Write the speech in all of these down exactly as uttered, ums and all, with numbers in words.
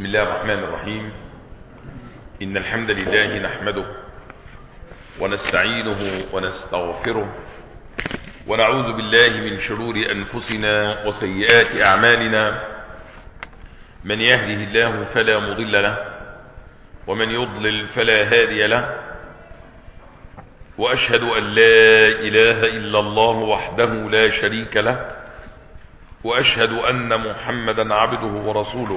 بسم الله الرحمن الرحيم. إن الحمد لله نحمده ونستعينه ونستغفره ونعوذ بالله من شرور أنفسنا وسيئات أعمالنا. من يهده الله فلا مضل له ومن يضلل فلا هادي له، وأشهد أن لا إله إلا الله وحده لا شريك له، وأشهد أن محمدا عبده ورسوله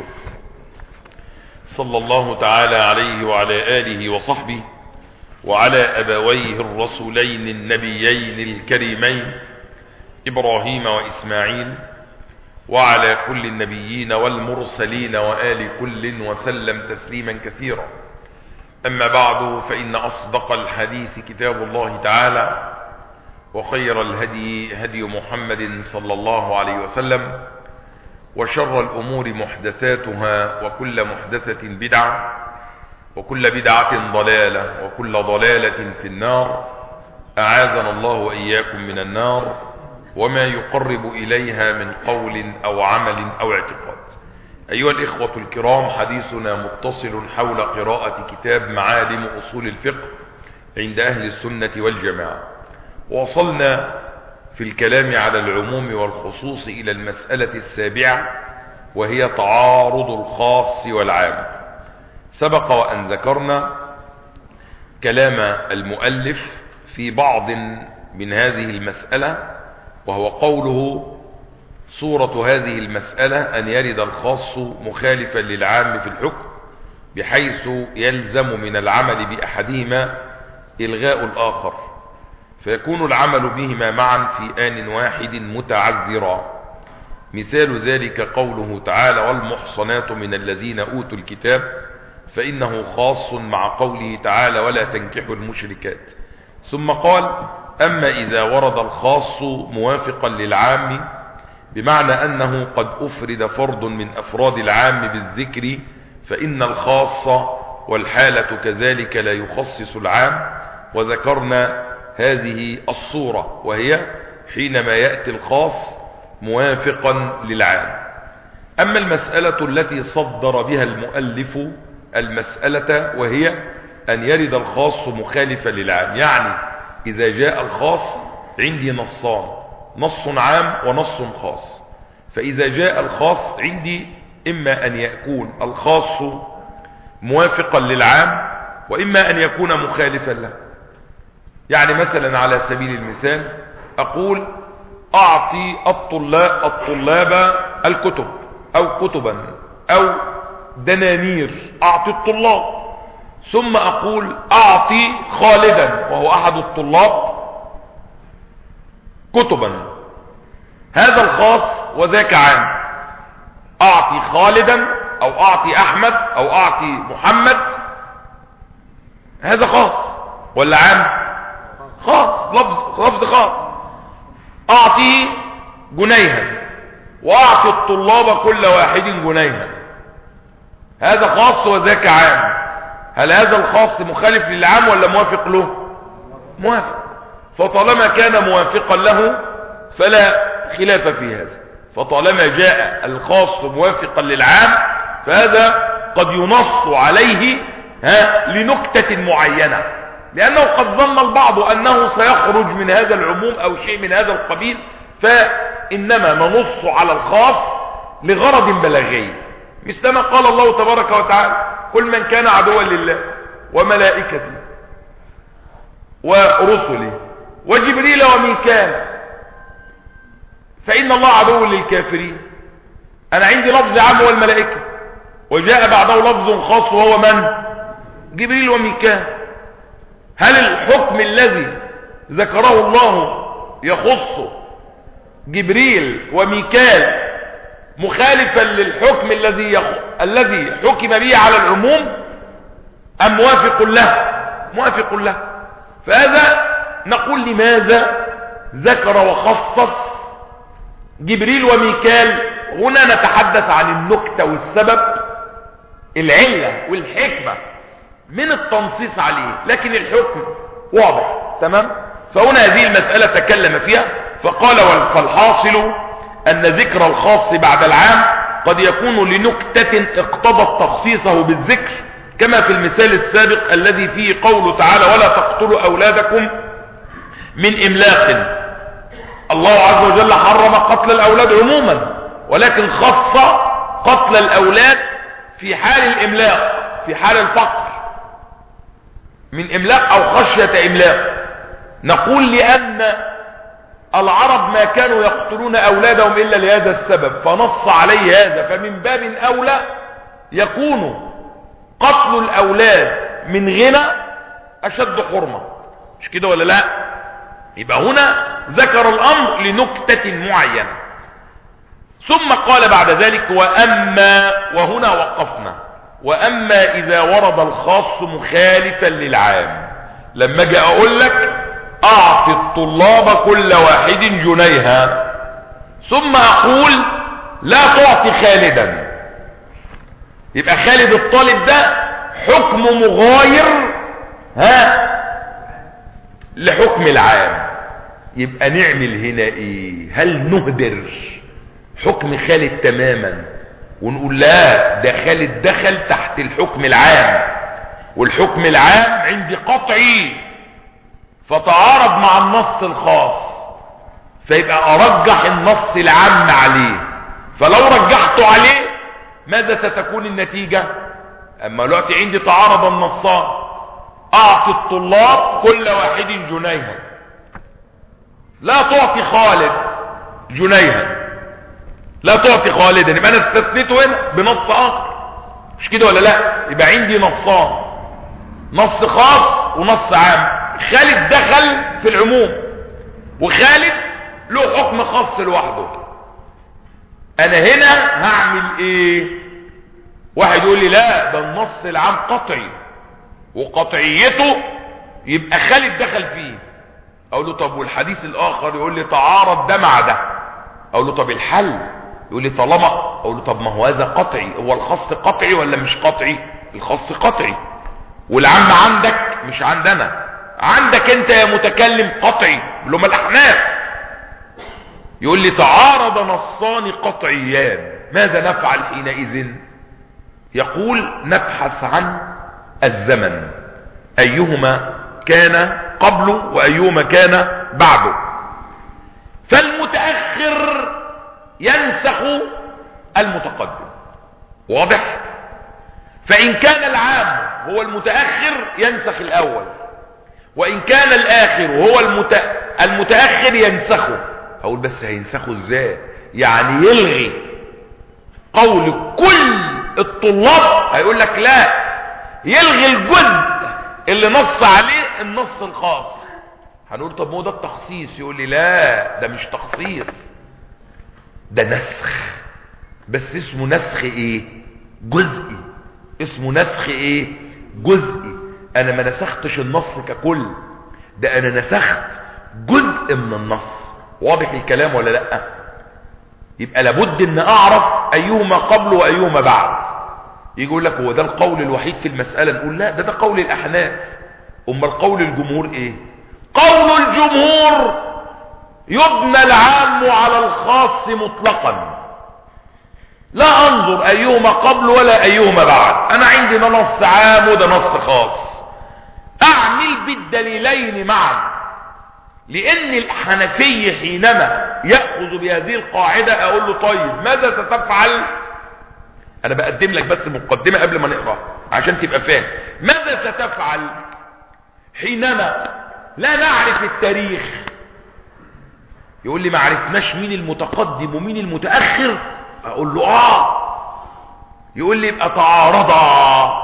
صلى الله تعالى عليه وعلى آله وصحبه وعلى أبويه الرسولين النبيين الكريمين إبراهيم وإسماعيل، وعلى كل النبيين والمرسلين وآل كل وسلم تسليما كثيرا. أما بعد، فإن أصدق الحديث كتاب الله تعالى، وخير الهدي هدي محمد صلى الله عليه وسلم، وشر الأمور محدثاتها، وكل محدثة بدعة، وكل بدعة ضلالة، وكل ضلالة في النار. أعاذنا الله وإياكم من النار وما يقرب إليها من قول أو عمل أو اعتقاد. أيها الإخوة الكرام، حديثنا متصل حول قراءة كتاب معالم أصول الفقه عند أهل السنة والجماعة، ووصلنا في الكلام على العموم والخصوص إلى المسألة السابعة، وهي تعارض الخاص والعام. سبق وأن ذكرنا كلام المؤلف في بعض من هذه المسألة، وهو قوله: صورة هذه المسألة أن يرد الخاص مخالفا للعام في الحكم، بحيث يلزم من العمل بأحدهما إلغاء الآخر، فيكون العمل بهما معا في آن واحد متعذرا. مثال ذلك قوله تعالى: والمحصنات من الذين أوتوا الكتاب، فإنه خاص مع قوله تعالى: ولا تنكحوا المشركات. ثم قال: أما إذا ورد الخاص موافقا للعام، بمعنى أنه قد أفرد فرد من أفراد العام بالذكر، فإن الخاص والحالة كذلك لا يخصص العام. وذكرنا هذه الصورة، وهي حينما يأتي الخاص موافقا للعام. أما المسألة التي صدر بها المؤلف المسألة، وهي أن يرد الخاص مخالفا للعام، يعني إذا جاء الخاص عندي نصان، نص عام ونص خاص، فإذا جاء الخاص عندي إما أن يكون الخاص موافقا للعام، وإما أن يكون مخالفا له. يعني مثلا على سبيل المثال أقول: أعطي الطلاب, الطلاب الكتب أو كتبا أو دنانير، أعطي الطلاب. ثم أقول: أعطي خالدا وهو أحد الطلاب كتبا. هذا الخاص وذاك عام. أعطي خالدا أو أعطي أحمد أو أعطي محمد، هذا خاص ولا عام؟ خاص، لفظ لفظ خاص. أعطي جنيها وأعطي الطلاب كل واحد جنيها، هذا خاص وذاك عام. هل هذا الخاص مخالف للعام ولا موافق له؟ موافق. فطالما كان موافقا له فلا خلاف في هذا. فطالما جاء الخاص موافقا للعام فهذا قد ينص عليه ها لنكتة معينة، لأنه قد ظن البعض أنه سيخرج من هذا العموم أو شيء من هذا القبيل، فإنما ننص على الخاص لغرض بلاغي، مثلما قال الله تبارك وتعالى: قل من كان عدوا لله وملائكته ورسله وجبريل وميكال فإن الله عدو للكافرين. أنا عندي لفظ عام هو الملائكة، وجاء بعده لفظ خاص وهو من؟ جبريل وميكال. هل الحكم الذي ذكره الله يخص جبريل وميكال مخالفا للحكم الذي يخ... الذي حكم به على العموم، أم موافق له؟ موافق له. فهذا نقول: لماذا ذكر وخصص جبريل وميكال؟ هنا نتحدث عن النكتة والسبب، العلة والحكمة من التنصيص عليه، لكن الحكم واضح. تمام؟ فهنا هذه المسألة تكلم فيها فقال: فالحاصل أن ذكر الخاص بعد العام قد يكون لنكتة اقتضت تخصيصه بالذكر، كما في المثال السابق الذي فيه قوله تعالى ولا تقتلوا أولادكم من إملاق. الله عز وجل حرم قتل الأولاد عموما، ولكن خص قتل الأولاد في حال الإملاق، في حال الفقر من إملاق أو خشية إملاق. نقول لأن العرب ما كانوا يقتلون أولادهم إلا لهذا السبب، فنص عليه هذا، فمن باب أولى يكون قتل الأولاد من غنى أشد حرمة، مش كده ولا لا؟ يبقى هنا ذكر الأمر لنكتة معينة، ثم قال بعد ذلك وأما، وهنا وقفنا، وأما إذا ورد الخاص مخالفا للعام. لما اجي أقول لك أعطي الطلاب كل واحد جنيها، ثم أقول لا تعطي خالدا، يبقى خالد الطالب ده حكم مغاير ها لحكم العام. يبقى نعمل هنا ايه؟ هل نهدر حكم خالد تماما ونقول لا ده خالد دخل تحت الحكم العام، والحكم العام عندي قطعي فتعارض مع النص الخاص، فيبقى ارجح النص العام عليه، فلو رجحته عليه ماذا ستكون النتيجة؟ اما دلوقتي عندي تعارض النصان، اعطي الطلاب كل واحد جنيها، لا تعطي خالد جنيها، لا تعطي خالدا، يبقى انا استثنيته هنا بنص اخر، مش كده ولا لا؟ يبقى عندي نصان، نص خاص ونص عام. خالد دخل في العموم، وخالد له حكم خاص لوحده. انا هنا هعمل ايه؟ واحد يقول لي لا ده النص العام قطعي، وقطعيته يبقى خالد دخل فيه. اقول له طب والحديث الاخر يقول لي تعارض ده مع ده، اقول له طب الحل؟ يقول لي طالما، اقول له طب ما هو هذا قطعي، هو الخاص قطعي ولا مش قطعي؟ الخاص قطعي، والعام عندك مش عندنا، عندك انت يا متكلم قطعي اللي هم الاحناف. يقول لي تعارض نصان قطعيان، ماذا نفعل حينئذ؟ يقول نبحث عن الزمن، ايهما كان قبله وايهما كان بعده. فالمتأخر ينسخ المتقدم، واضح؟ فإن كان العام هو المتأخر ينسخ الأول، وإن كان الآخر هو المت... المتأخر ينسخه. هقول بس هينسخه ازاي؟ يعني يلغي قول كل الطلاب؟ هيقول لك لا، يلغي الجزء اللي نص عليه النص الخاص. هنقول طب ما هو ده التخصيص، يقول لي لا ده مش تخصيص، ده نسخ، بس اسمه نسخ ايه؟ جزئي، اسمه نسخ ايه؟ جزئي. انا ما نسختش النص ككل، ده انا نسخت جزء من النص. واضح الكلام ولا لا؟ يبقى لابد ان اعرف ايهما قبل وايهما بعد. يجي يقول لك هو ده القول الوحيد في المسألة، نقول لا ده ده قول الاحناف. اما القول الجمهور ايه؟ قول الجمهور يبنى العام على الخاص مطلقا، لا انظر ايهما قبل ولا ايهما بعد. انا عندي ده نص عام وده نص خاص، اعمل بالدليلين معا. لان الحنفي حينما يأخذ بهذه القاعدة اقول له طيب ماذا ستفعل؟ انا بقدم لك بس مقدمة قبل ما نقرأ عشان تبقى فاهم. ماذا ستفعل حينما لا نعرف التاريخ؟ يقول لي ما عرفناش مين المتقدم ومين المتأخر، اقول له اه. يقول لي يبقى تعارضا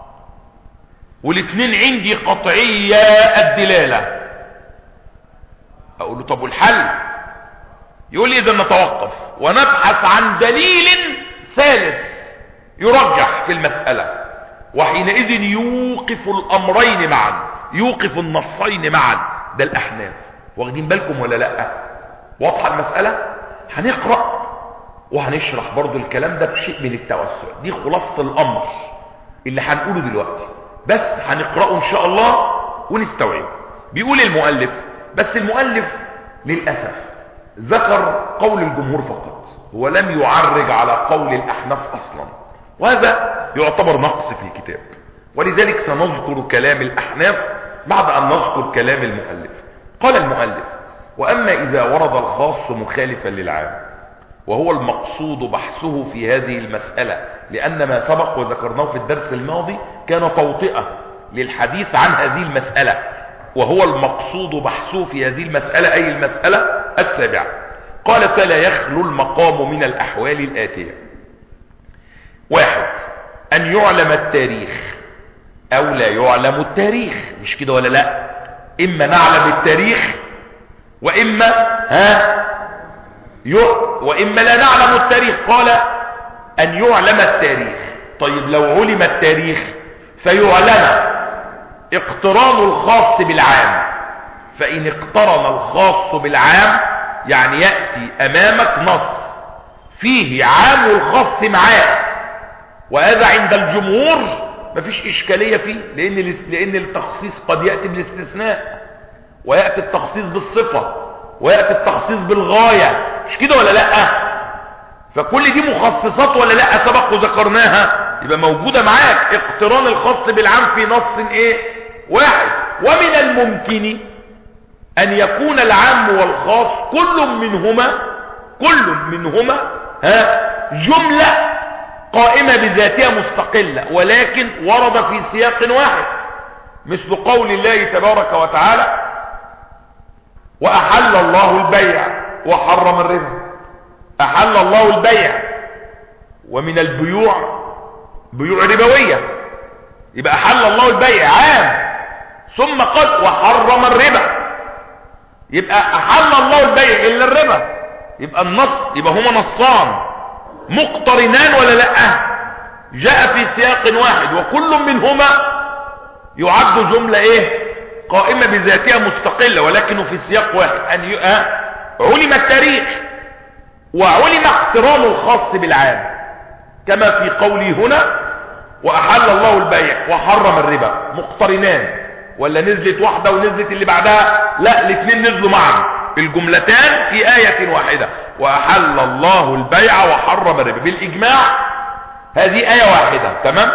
والاثنين عندي قطعية الدلالة، اقول له طب والحل؟ يقول لي اذا نتوقف ونبحث عن دليل ثالث يرجح في المسألة، وحينئذ يوقف الامرين معا، يوقف النصين معا. ده الاحناف. واخدين بالكم ولا لا؟ واضحة المسألة؟ هنقرأ وهنشرح برضو الكلام ده بشيء من التوسع. دي خلاصة الامر اللي هنقوله دلوقتي، بس هنقرأه ان شاء الله ونستوعبه. بيقول المؤلف، بس المؤلف للأسف ذكر قول الجمهور فقط، ولم يعرج على قول الأحناف أصلا، وهذا يعتبر نقص في الكتاب، ولذلك سنذكر كلام الأحناف بعد أن نذكر كلام المؤلف. قال المؤلف: وأما إذا ورد الخاص مخالفا للعام، وهو المقصود بحثه في هذه المسألة، لأن ما سبق وذكرناه في الدرس الماضي كان توطئة للحديث عن هذه المسألة، وهو المقصود بحثه في هذه المسألة أي المسألة السابعة. قال: فلا يخلو المقام من الأحوال الآتية: واحد، أن يعلم التاريخ أو لا يعلم التاريخ. مش كده ولا لا؟ إما نعلم التاريخ وإما ها وإما لا نعلم التاريخ. قال: أن يعلم التاريخ. طيب لو علم التاريخ فيعلم اقتران الخاص بالعام، فإن اقترن الخاص بالعام يعني يأتي أمامك نص فيه عام والخاص معاه، وهذا عند الجمهور مفيش إشكالية فيه، لأن لأن التخصيص قد يأتي بالاستثناء، ويأتي التخصيص بالصفة، ويأتي التخصيص بالغاية. مش كده ولا لا؟ فكل دي مخصصات ولا لا؟ سبق وذكرناها، يبقى موجودة معاك اقتران الخاص بالعام في نص ايه واحد. ومن الممكن ان يكون العام والخاص كل منهما كل منهما ها جملة قائمة بذاتها مستقلة، ولكن ورد في سياق واحد، مثل قول الله تبارك وتعالى: وأحل الله البيع وحرم الربا. أحل الله البيع، ومن البيوع بيوع ربوية، يبقى أحل الله البيع عام، ثم قد وحرم الربا، يبقى أحل الله البيع إلا الربا. يبقى النص يبقى هما نصان مقترنان ولا لا؟ جاء في سياق واحد، وكل منهما يعد جملة ايه قائمة بذاتها مستقلة، ولكنه في سياق واحد. أن ي... أه؟ علم التاريخ وعلم اقتران الخاص بالعام، كما في قوله هنا: وأحل الله البيع وحرم الربا. مقترنان ولا نزلت واحدة ونزلت اللي بعدها؟ لا، الاثنين نزلوا معا، الجملتان في آية واحدة: وأحل الله البيع وحرم الربا. بالإجماع هذه آية واحدة، تمام؟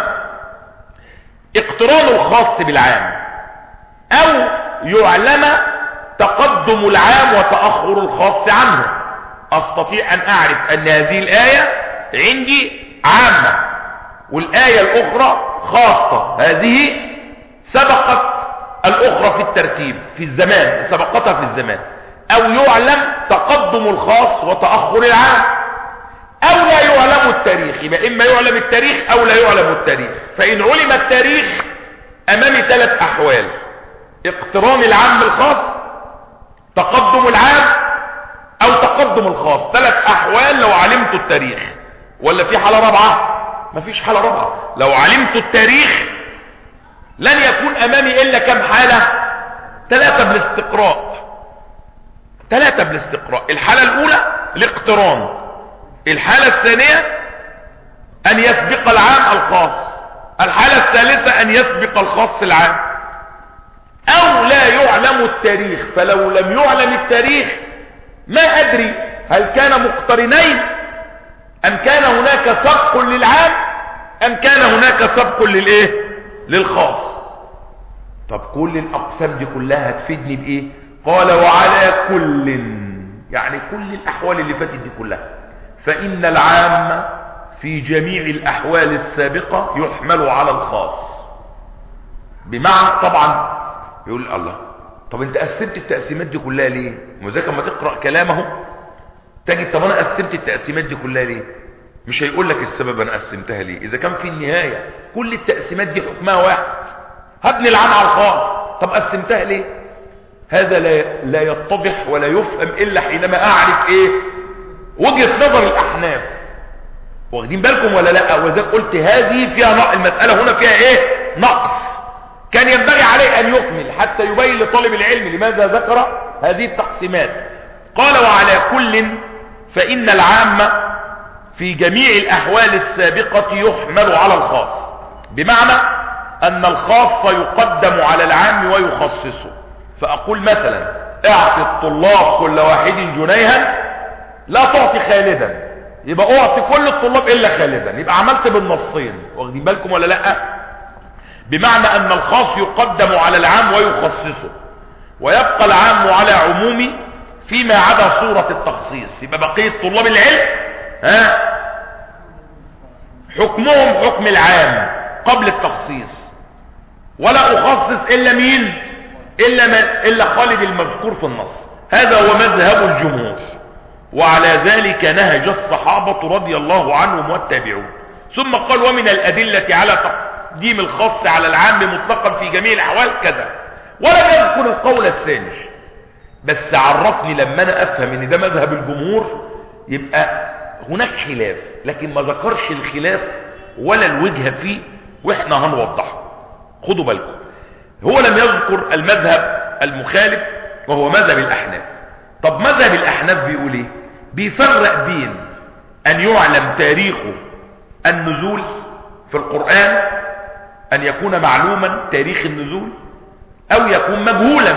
اقتران الخاص بالعام، أو يعلم تقدم العام وتأخر الخاص عنه. أستطيع أن أعرف أن هذه الآية عندي عامة والآية الأخرى خاصة، هذه سبقت الأخرى في الترتيب في الزمان، سبقتها في الزمان. أو يعلم تقدم الخاص وتأخر العام، أو لا يعلم التاريخ. يبقى إما يعلم التاريخ أو لا يعلم التاريخ. فإن علم التاريخ أمامي ثلاث أحوال: اقتران العام بالخاص، تقدم العام، أو تقدم الخاص. ثلاث أحوال لو علمت التاريخ. ولا في حالة رابعة؟ مفيش حالة رابعة. لو علمت التاريخ لن يكون أمامي إلا كم حالة؟ ثلاثة بالاستقراء. ثلاثة بالاستقراء. الحالة الأولى الاقتران، الحالة الثانية أن يسبق العام الخاص، الحالة الثالثة أن يسبق الخاص العام. أو لا يعلم التاريخ، فلو لم يعلم التاريخ ما أدري هل كان مقترنين أم كان هناك سبق للعام أم كان هناك سبق للإيه؟ للخاص. طب كل الأقسام دي كلها هتفيدني بإيه؟ قال: وعلى كل، يعني كل الأحوال اللي فاتت دي كلها، فإن العام في جميع الأحوال السابقة يحمل على الخاص. بمعنى طبعا يقول الله، طب انت قسمت التقسيمات دي كلها ليه؟ وذاك لما تقرأ كلامه تجد طب انا قسمت التقسيمات دي كلها ليه؟ مش هيقول لك السبب انا قسمتها ليه، اذا كان في النهاية كل التقسيمات دي حكمها واحد، هبني العام على الخاص، طب قسمتها ليه؟ هذا لا لا يتضح ولا يفهم الا حينما اعرف ايه وجهة نظر الاحناف. واخدين بالكم ولا لا؟ وذاك قلت هذه فيها نقص، المسألة هنا فيها ايه؟ نقص، كان ينبغي عليه ان يكمل حتى يبين لطالب العلم لماذا ذكر هذه التقسيمات. قال: وعلى كل فإن العام في جميع الأحوال السابقة يحمل على الخاص، بمعنى أن الخاص يقدم على العام ويخصصه. فأقول مثلا: اعطي الطلاب كل واحد جنيها لا تعطي خالدا، يبقى اعطي كل الطلاب الا خالدا، يبقى عملت بالنصين. واخدين بالكم ولا لا؟ بمعنى ان الخاص يقدم على العام ويخصصه، ويبقى العام على عمومه فيما عدا صورة التخصيص. يبقى بقية طلاب العلم ها حكمهم حكم العام قبل التخصيص، ولا اخصص الا مين؟ الا من الا خالد المذكور في النص. هذا هو مذهب الجمهور، وعلى ذلك نهج الصحابة رضي الله عنهم والتابعون. ثم قال ومن الأدلة على تقديم الخاص على العام مطلقا في جميع الأحوال كذا، ولم يذكر القول الثاني. بس عرفني لما أنا أفهم إن ده مذهب الجمهور يبقى هناك خلاف، لكن ما ذكرش الخلاف ولا الوجهة فيه، وإحنا هنوضحه. خدوا بالكم، هو لم يذكر المذهب المخالف وهو مذهب الأحناف. طب مذهب الأحناف بيقول ايه؟ بيفرق بين ان يعلم تاريخ النزول في القرآن، ان يكون معلوما تاريخ النزول، او يكون مجهولا،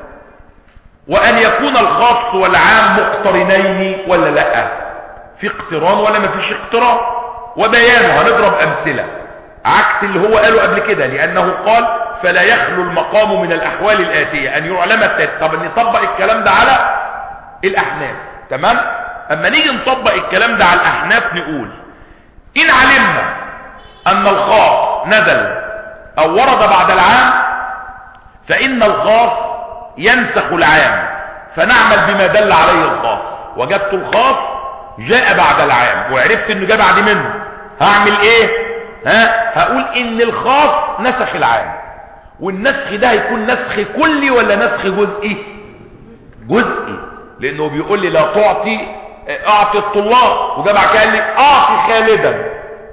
وان يكون الخاص والعام مقترنين ولا لا، في اقتران ولا ما فيش اقتران، وبيانه هنضرب امثلة عكس اللي هو قاله قبل كده، لانه قال فلا يخلو المقام من الاحوال الاتية ان يعلم التاريخ. طب نطبق الكلام ده على الأحناف، تمام؟ أما نيجي نطبق الكلام ده على الأحناف نقول إن علمنا أن الخاص نزل أو ورد بعد العام فإن الخاص ينسخ العام، فنعمل بما دل عليه الخاص. وجدت الخاص جاء بعد العام وعرفت إنه جاء بعد منه، هعمل إيه؟ ها؟ هقول إن الخاص نسخ العام. والنسخ ده هيكون نسخ كلي ولا نسخ جزئي؟ جزئي، لانه بيقول لي لا تعطي اعطي الطلاب، وجاب بعد كده قال لي اعطي خالدا،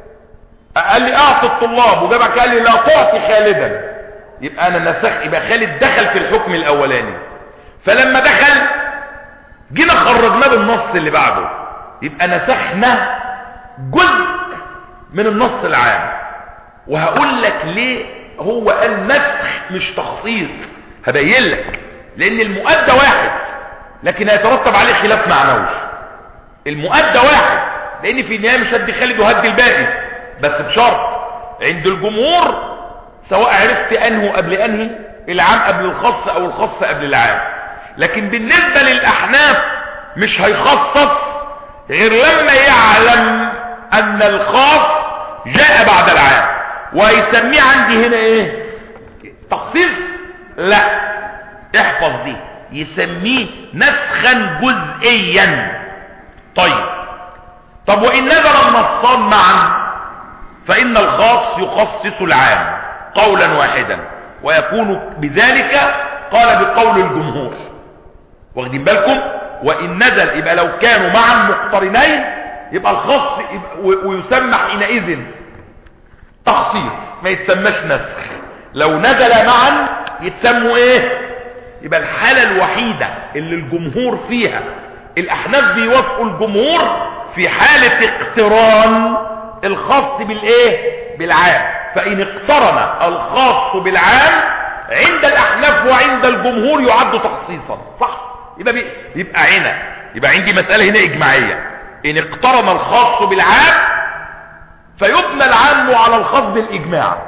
قال لي اعطي الطلاب وجاب بعد كده قال لي لا تعطي خالدا. يبقى انا نسخ، يبقى خالد دخل في الحكم الاولاني، فلما دخل جينا خرجناه بالنص اللي بعده، يبقى نسخنا جزء من النص العام. وهقول لك ليه هو قال نسخ مش تخصيص، هبين لك. لان المؤدى واحد لكن هيترتب عليه خلاف معنوي. المؤدى واحد، لان في النهايه مش هدي خالد وهدي الباقي، بس بشرط عند الجمهور سواء عرفت انه قبل انهي، العام قبل الخاص او الخاص قبل العام. لكن بالنسبه للاحناف مش هيخصص غير لما يعلم ان الخاص جاء بعد العام، ويسميه عندي هنا ايه؟ تخصيص؟ لا، احفظ دي، يسميه نسخا جزئيا. طيب طب وإن نزل النصان معا فإن الخاص يخصص العام قولا واحدا، ويكون بذلك قال بقول الجمهور. واخدين بالكم؟ وإن نزل يبقى لو كانوا معا مقترنين يبقى الخاص يبقى ويسمى حينئذ تخصيص، ما يتسماش نسخ. لو نزل معا يتسموا ايه؟ يبقى الحالة الوحيدة اللي الجمهور فيها الأحناف بيوافقوا الجمهور في حالة اقتران الخاص بالايه؟ بالعام. فإن اقترن الخاص بالعام عند الأحناف وعند الجمهور يعد تخصيصا، صح؟ يبقى بي... يبقى هنا يبقى عندي مسألة هنا إجماعية، إن اقترن الخاص بالعام فيبنى العام على الخاص بالإجماع.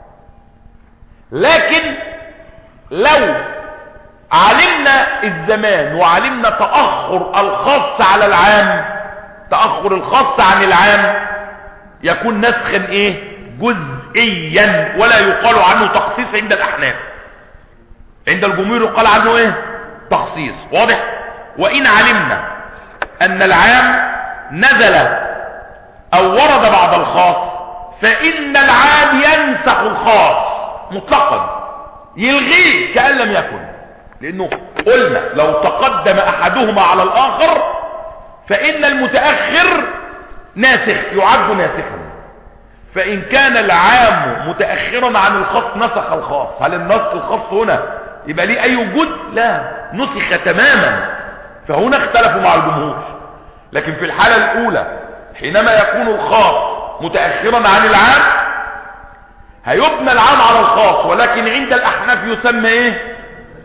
لكن لو علمنا الزمان وعلمنا تأخر الخاص على العام، تأخر الخاص عن العام يكون نسخا ايه؟ جزئيا، ولا يقال عنه تخصيص عند الأحناف. عند الجمهور يقال عنه ايه؟ تخصيص. واضح؟ وإن علمنا أن العام نزل أو ورد بعد الخاص فإن العام ينسخ الخاص مطلقا، يلغيه كأن لم يكن. لأنه قلنا لو تقدم أحدهما على الآخر فإن المتأخر ناسخ، يعد ناسخا. فإن كان العام متأخرا عن الخاص نسخ الخاص. هل النسخ الخاص هنا يبقى ليه أي وجود؟ لا، نسخ تماما. فهنا اختلفوا مع الجمهور. لكن في الحالة الأولى حينما يكون الخاص متأخرا عن العام هيبنى العام على الخاص، ولكن عند الأحناف يسمى ايه؟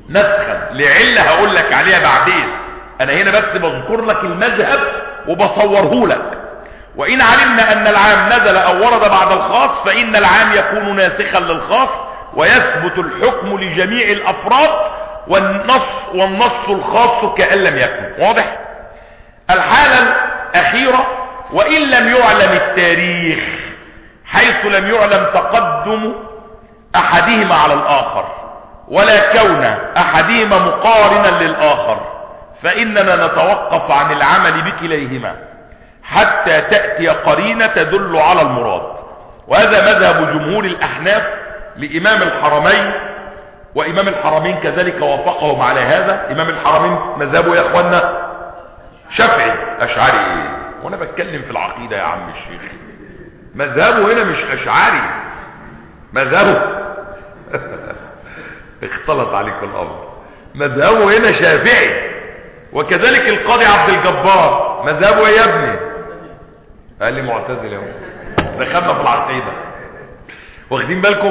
نسخا لعلة هقول لك عليها بعدين، انا هنا بس بذكر لك المذهب وبصوره لك. وان علمنا ان العام نزل او ورد بعد الخاص فان العام يكون ناسخا للخاص ويثبت الحكم لجميع الافراد والنص والنص الخاص كأن لم يكن. واضح؟ الحالة الاخيرة وان لم يعلم التاريخ حيث لم يعلم تقدم احدهما على الاخر ولا كون احدهما مقارنا للاخر فاننا نتوقف عن العمل بكليهما حتى تأتي قرينة تدل على المراد. وهذا مذهب جمهور الاحناف لامام الحرمين، وامام الحرمين كذلك وافقهم على هذا. امام الحرمين مذهبه يا اخوانا شافعي اشعري ايه وانا بتكلم في العقيدة يا عم الشيخ؟ مذهبه هنا مش اشعري، مذهبه اختلط عليك الامر، مذهبه هنا شافعي. وكذلك القاضي عبد الجبار مذهبه ايه يا ابني؟ قال لي معتزلي اهو، دخلنا في العقيده. واخدين بالكم؟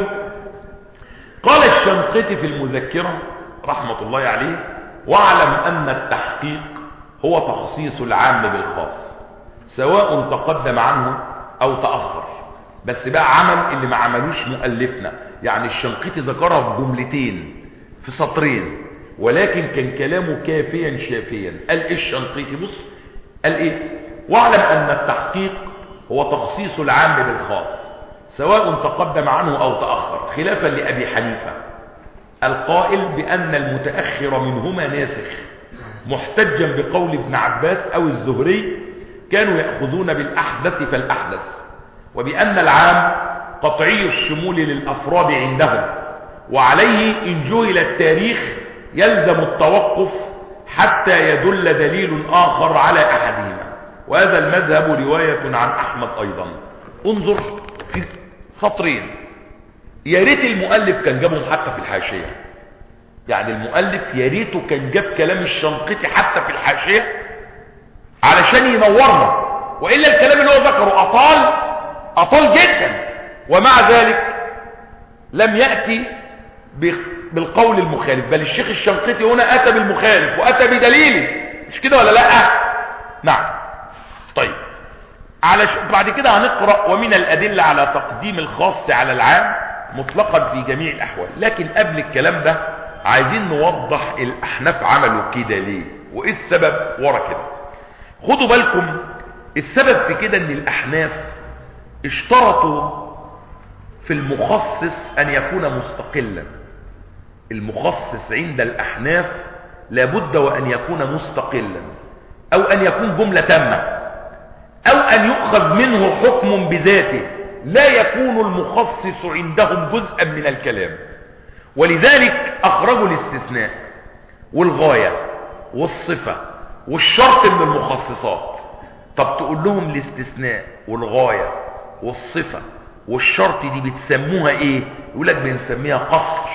قال الشنقيطي في المذكره رحمه الله عليه: واعلم ان التحقيق هو تخصيص العام بالخاص سواء تقدم عنه او تاخر. بس بقى عمل اللي ما عملوش مؤلفنا، يعني الشنقيطي ذكرها في جملتين في سطرين ولكن كان كلامه كافيا شافيا. قال ايه الشنقيطي؟ بص قال ايه: واعلم ان التحقيق هو تخصيص العام بالخاص سواء تقدم عنه او تاخر، خلافا لابي حنيفه القائل بان المتاخر منهما ناسخ، محتجا بقول ابن عباس او الزهري كانوا ياخذون بالاحدث فالاحدث، وبان العام قطعي الشمول للافراد عندهم، وعليه ان جهل التاريخ يلزم التوقف حتى يدل دليل آخر على أحدهما. وهذا المذهب رواية عن أحمد أيضا. انظر في سطرين، يا ريت المؤلف كان جابهم حتى في الحاشية. يعني المؤلف يا ريته كان جاب كلام الشنقيطي حتى في الحاشية علشان ينورنا، وإلا الكلام اللي هو ذكره أطال أطال جدا، ومع ذلك لم يأتي بالقول المخالف، بل الشيخ الشنقيطي هنا أتى بالمخالف وأتى بدليله، مش كده ولا لا؟ نعم. طيب على ش... بعد كده هنقرأ: ومن الأدلة على تقديم الخاص على العام مطلقا في جميع الأحوال. لكن قبل الكلام ده عايزين نوضح الأحناف عملوا كده ليه وإيه السبب ورا كده. خدوا بالكم السبب في كده ان الأحناف اشترطوا في المخصص أن يكون مستقلا. المخصص عند الأحناف لابد وأن يكون مستقلا، أو أن يكون جملة تامة، أو أن يؤخذ منه حكم بذاته، لا يكون المخصص عندهم جزءا من الكلام. ولذلك أخرجوا الاستثناء والغاية والصفة والشرط من المخصصات. طب تقول لهم الاستثناء والغاية والصفة والشرط دي بتسموها ايه؟ يقول لك بنسميها قصر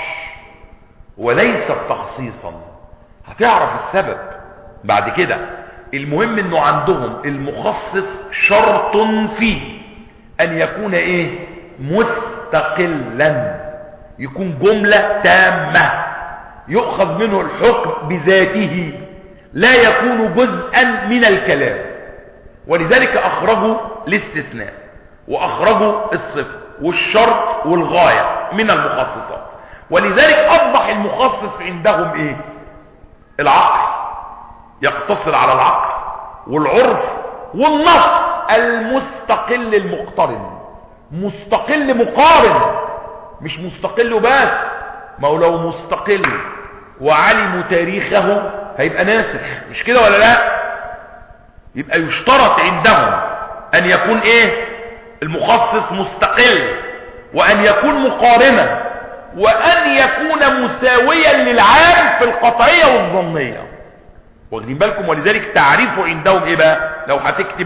وليس تخصيصا. هتعرف السبب بعد كده. المهم انه عندهم المخصص شرط فيه ان يكون ايه؟ مستقلا، يكون جملة تامة يؤخذ منه الحكم بذاته، لا يكون جزءا من الكلام. ولذلك اخرجوا الاستثناء واخرجوا الصفة والشرط والغاية من المخصصات. ولذلك اصبح المخصص عندهم ايه؟ العقل، يقتصر على العقل والعرف والنص المستقل المقترن. مستقل مقارن، مش مستقل بس. ما هو لو مستقل وعلموا تاريخه هيبقى ناسخ، مش كده ولا لا؟ يبقى يشترط عندهم ان يكون ايه؟ المخصص مستقل، وان يكون مقارنا، وان يكون مساويا للعام في القطعية والظنية. واخدين بالكم؟ ولذلك تعريفه عندهم ايه بقى؟ لو هتكتب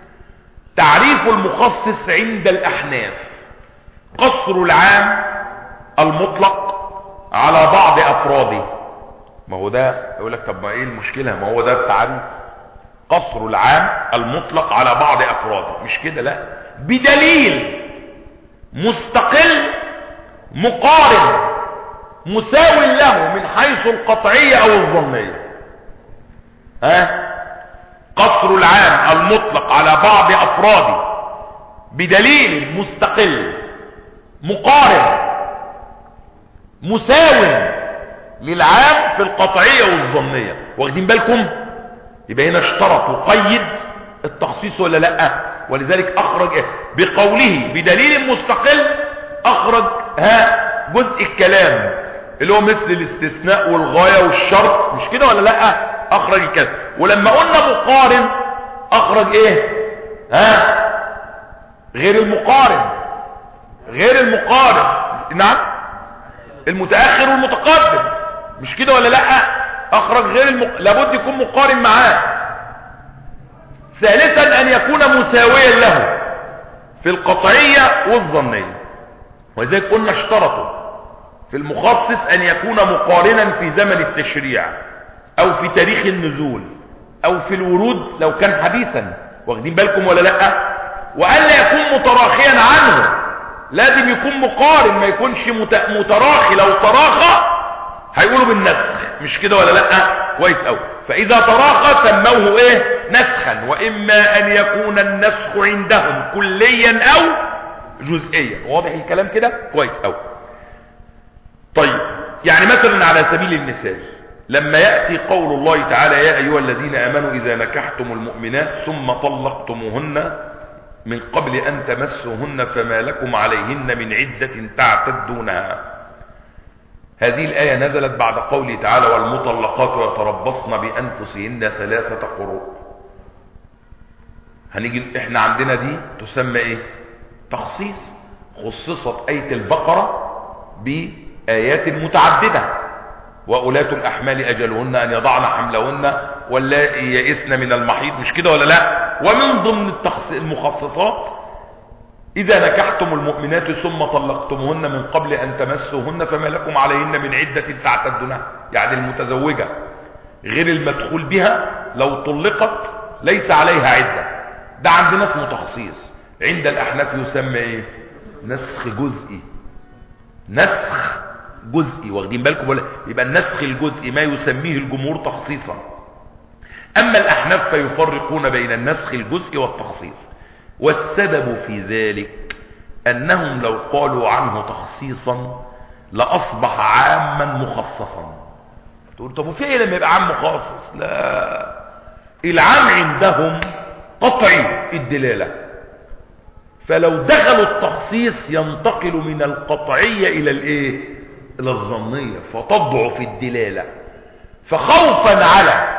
تعريف المخصص عند الاحناف: قصر العام المطلق على بعض افراده. ما هو ده يقول لك طب ما ايه المشكلة؟ ما هو ده التعريف، قصر العام المطلق على بعض افراده، مش كده؟ لا، بدليل مستقل مقارن مساو له من حيث القطعية او الظنية. ها قصر العام المطلق على بعض افراده بدليل مستقل مقارن مساو للعام في القطعية والظنية. واخدين بالكم؟ يبقى هنا اشترط وقيد التخصيص ولا لا؟ ولذلك اخرج بقوله بدليل مستقل، اخرج ها جزء الكلام اللي هو مثل الاستثناء والغاية والشرط، مش كده ولا لا؟ اخرج الكلام. ولما قلنا مقارن اخرج ايه؟ ها غير المقارن، غير المقارن نعم المتأخر والمتقدم، مش كده ولا لا؟ اخرج غير المق... لابد يكون مقارن معاه. ثالثا ان يكون مساويا له في القطعية والظنية. ولذلك قلنا اشترطوا في المخصص ان يكون مقارنا في زمن التشريع او في تاريخ النزول او في الورود لو كان حديثا. واخدين بالكم ولا لا؟ وان لا يكون متراخيا عنه، لازم يكون مقارن، ما يكونش مت... متراخي. لو تراخى هيقولوا بالنسخ، مش كده ولا لا؟ كويس قوي. فاذا تراخى سموه ايه؟ نسخا. واما ان يكون النسخ عندهم كليا او جزئيا. واضح الكلام كده؟ كويس قوي. طيب يعني مثلا على سبيل المثال لما يأتي قول الله تعالى يا ايها الذين امنوا اذا نكحتم المؤمنات ثم طلقتموهن من قبل ان تمسوهن فما لكم عليهن من عدة تعتدونها. هذه الآية نزلت بعد قوله تعالى والمطلقات يتربصن بأنفسهن ثلاثة قروء. هنيجي احنا عندنا دي تسمى ايه؟ تخصيص. خصصت آية البقرة بآيات متعددة. وأولاة الأحمال أجلهن أن يضعن حملهن واللائي يئسن من المحيض، مش كده ولا لا؟ ومن ضمن المخصصات إذا نكحتم المؤمنات ثم طلقتموهن من قبل أن تمسوهن فما لكم عليهن من عدة تعتدونها. يعني المتزوجة غير المدخول بها لو طلقت ليس عليها عدة. ده عند ناس متخصيص. عند الأحناف يسمى ايه؟ نسخ جزئي. نسخ جزئي. واخدين بالكم ولا؟ يبقى النسخ الجزئي ما يسميه الجمهور تخصيصا. أما الأحناف فيفرقون بين النسخ الجزئي والتخصيص. والسبب في ذلك أنهم لو قالوا عنه تخصيصا لأصبح عاما مخصصا. تقول طب وفي ايه لما يبقى عام مخصص؟ لا، العام عندهم قطعي الدلالة، فلو دخلوا التخصيص ينتقل من القطعية إلى الايه؟ إلى الظنية، فتضعف الدلالة. فخوفا على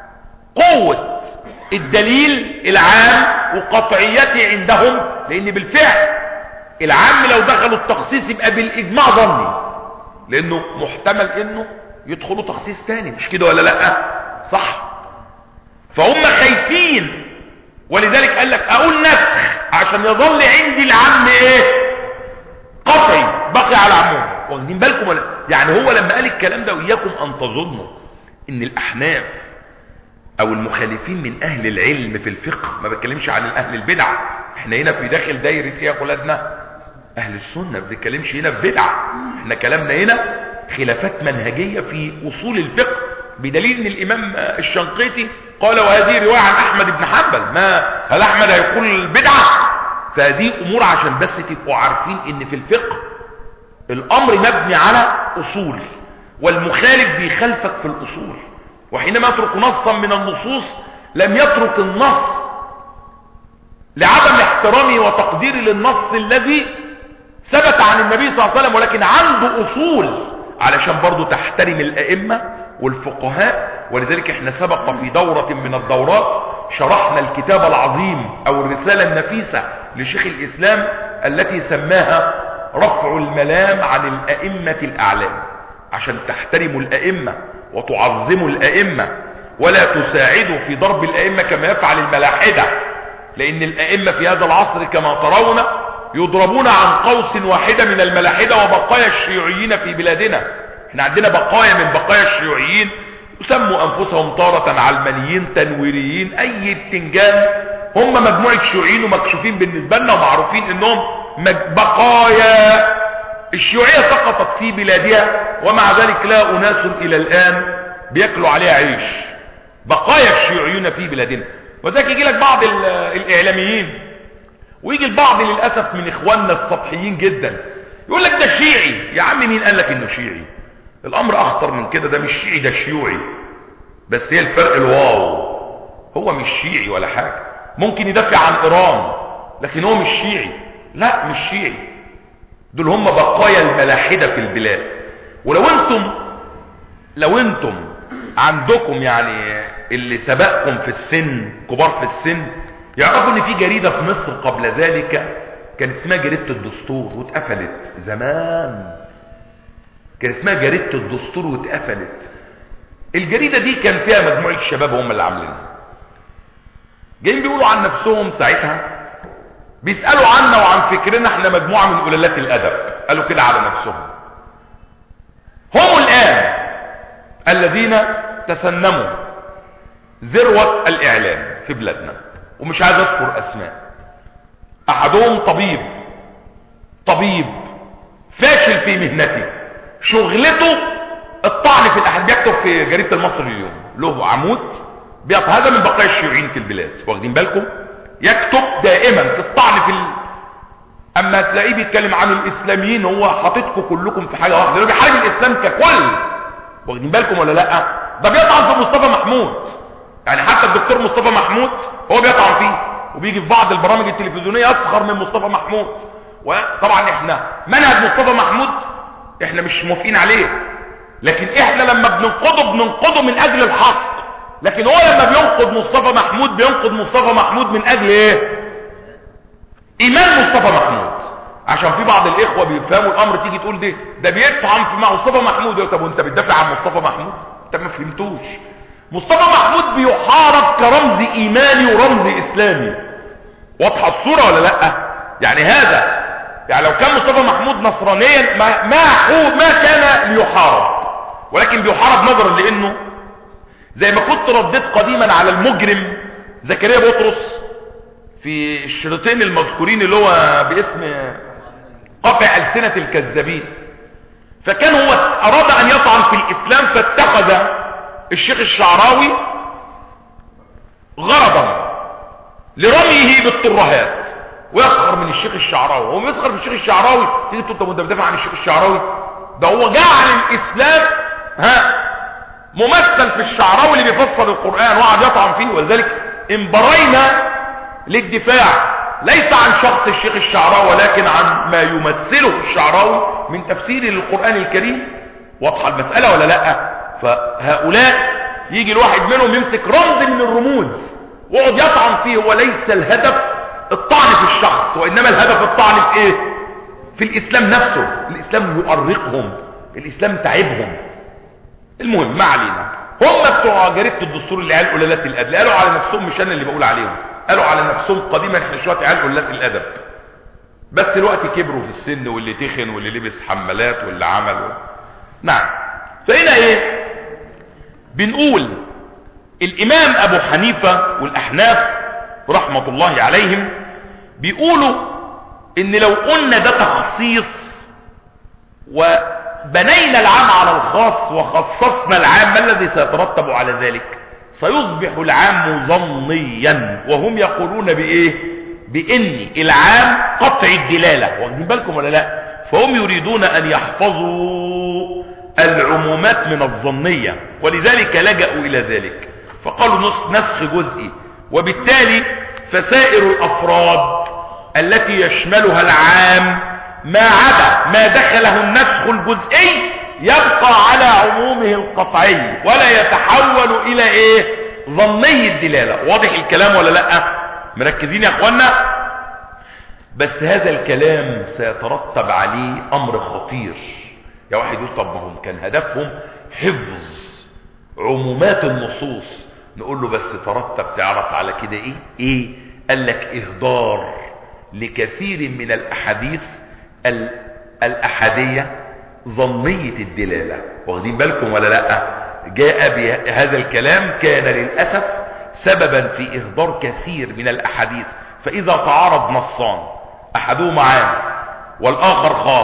قوة الدليل العام وقطعيته عندهم، لان بالفعل العام لو دخلوا التخصيص يبقى بالاجماع ظني، لانه محتمل انه يدخلوا تخصيص تاني، مش كده ولا لا؟ صح. فهم خايفين، ولذلك قال لك اقول نسخ عشان يظل عندي العام ايه؟ قطعي بقي على عموم. واخدين بالكم ولا؟ يعني هو لما قال الكلام ده وإياكم ان تظنوا ان الاحناف او المخالفين من اهل العلم في الفقه، ما بتكلمش عن اهل البدع، احنا هنا في داخل دايرة ايه يا اولادنا؟ اهل السنة. ما بنتكلمش هنا في بدع، احنا كلامنا هنا خلافات منهجية في اصول الفقه، بدليل ان الامام الشنقيطي قال وهذه رواية عن احمد بن حنبل، ما هل احمد هيقول البدعة؟ فهذه امور عشان بس تبقوا عارفين ان في الفقه الامر مبني على اصول، والمخالف بيخالفك في الاصول. وحينما يترك نصا من النصوص لم يترك النص لعدم احترامه وتقديره للنص الذي ثبت عن النبي صلى الله عليه وسلم، ولكن عنده اصول علشان برضو تحترم الائمة والفقهاء. ولذلك احنا سبق في دورة من الدورات شرحنا الكتاب العظيم او الرسالة النفيسة لشيخ الاسلام التي سماها رفع الملام عن الائمة الاعلام، عشان تحترموا الائمة وتعظموا الائمة ولا تساعدوا في ضرب الائمة كما يفعل الملاحدة، لان الائمة في هذا العصر كما ترون يضربون عن قوس واحدة من الملاحدة وبقايا الشيوعيين في بلادنا. احنا عندنا بقايا من بقايا الشيوعيين يسموا انفسهم تارة علمانيين تنويريين اي بتنجان، هم مجموعة شيوعيين ومكشوفين بالنسبة لنا ومعروفين انهم بقايا الشيوعية سقطت في بلادها، ومع ذلك لا أناس إلى الآن بيأكلوا عليها عيش، بقايا الشيوعيون في بلادنا. وذلك يجي لك بعض الإعلاميين، ويجي البعض للأسف من إخواننا السطحيين جدا يقول لك ده شيعي. يا عم مين قال لك إنه شيعي؟ الأمر أخطر من كده، ده مش شيعي، ده شيوعي. بس هي الفرق الواو، هو مش شيعي ولا حاجة. ممكن يدافع عن إيران لكن هو مش شيعي، لا مش شيعي. دول هم بقايا الملاحدة في البلاد. ولو انتم لو انتم عندكم يعني اللي سبقكم في السن، كبار في السن، يعرفوا ان في جريدة في مصر قبل ذلك كانت اسمها جريدة الدستور واتقفلت زمان. كان اسمها جريدة الدستور واتقفلت. الجريدة دي كان فيها مجموعة الشباب هم اللي عاملينها، جايين بيقولوا عن نفسهم ساعتها، بيسألوا عنا وعن فكرنا احنا مجموعة من قلالات الأدب، قالوا كده على نفسهم. هم الآن الذين تسنموا ذروة الإعلام في بلادنا، ومش عايز أذكر أسماء. أحدهم طبيب طبيب فاشل في مهنته، شغلته الطعن في الأحد، بيكتب في جريدة المصري اليوم، له عمود بيطلع، هذا من بقايا الشيوعيين في البلاد، واخدين بالكم؟ يكتب دائما في الطعن في ال... اما تلاقيه بيتكلم عن الاسلاميين هو حاططكم كلكم في حاجه واحده، بيحارب الاسلام ككل، واخدين بالكم ولا لا؟ ده بيطعن في مصطفى محمود، يعني حتى الدكتور مصطفى محمود هو بيطعن فيه، وبيجي في بعض البرامج التلفزيونيه يسخر من مصطفى محمود. وطبعا احنا منهج مصطفى محمود احنا مش موافقين عليه، لكن احنا لما بننقضه بننقضه من اجل الحق. لكن هو لما بينقض مصطفى محمود بينقض مصطفى محمود من اجل ايه؟ ايمان مصطفى محمود. عشان في بعض الاخوه بيفهموا الامر، تيجي تقول ده ده بيطعن في مصطفى محمود، طب وانت بتدافع عن مصطفى محمود؟ انت ما فهمتوش. مصطفى محمود بيحارب كرمز ايماني ورمز اسلامي، واضحه الصوره ولا لا؟ يعني هذا يعني لو كان مصطفى محمود نصرانيا ما ما, ما كان ليحارب، ولكن بيحارب نظرا لانه زي ما كنت رديت قديما على المجرم زكريا بطرس في الشريطين المذكورين اللي هو باسم قطع ألسنة الكذابين، فكان هو اراد ان يطعن في الاسلام، فاتخذ الشيخ الشعراوي غرضا لرميه بالترهات ويسخر من الشيخ الشعراوي. هو بيسخر من الشيخ الشعراوي، تيجي تقول طب انت بتدافع عن الشيخ الشعراوي؟ ده هو جعل الاسلام ها ممثل في الشعراوي اللي بيفسر القرآن وقعد يطعن فيه. ولذلك انبرينا للدفاع ليس عن شخص الشيخ الشعراوي، ولكن عن ما يمثله الشعراوي من تفسير للقرآن الكريم. واضحه المسألة ولا لا؟ فهؤلاء يجي الواحد منهم يمسك رمز من الرموز ويقعد يطعن فيه، وليس الهدف الطعن في الشخص، وانما الهدف الطعن في ايه؟ في الاسلام نفسه. الاسلام يؤرقهم، الاسلام تعبهم. المهم ما علينا. هم بتوع جريدة الدستور اللي قالوا قلالات الادب، قالوا على نفسهم، مش انا اللي بقول عليهم، قالوا على نفسهم قديما احنا شويه عيال قلالات الادب، بس دلوقتي كبروا في السن، واللي تخن واللي لبس حمالات واللي عمل و... نعم. فهنا ايه بنقول؟ الامام ابو حنيفة والاحناف رحمة الله عليهم بيقولوا ان لو قلنا ده تخصيص وبنينا العام على الخاص وخصصنا العام، ما الذي سيترتب على ذلك؟ سيصبح العام ظنيا، وهم يقولون بايه؟ بان العام قطع الدلالة، واخدين بالكم ولا لا؟ فهم يريدون ان يحفظوا العمومات من الظنية، ولذلك لجأوا الى ذلك، فقالوا نسخ جزئي، وبالتالي فسائر الافراد التي يشملها العام ما عدا ما دخله النسخ الجزئي يبقى على عمومه القطعي ولا يتحول الى ايه؟ ظني الدلالة. واضح الكلام ولا لا؟ مركزين يا اخوانا؟ بس هذا الكلام سيترتب عليه امر خطير. يا واحد يقول طب ما هم كان هدفهم حفظ عمومات النصوص، نقول له بس ترتب تعرف على كده ايه؟ ايه؟ قال لك اهدار لكثير من الاحاديث الاحادية ظنية الدلالة، واخدين بالكم ولا لا؟ جاء بهذا الكلام كان للأسف سببا في اهدار كثير من الاحاديث. فاذا تعارض نصان احدهما عام والاخر خاص،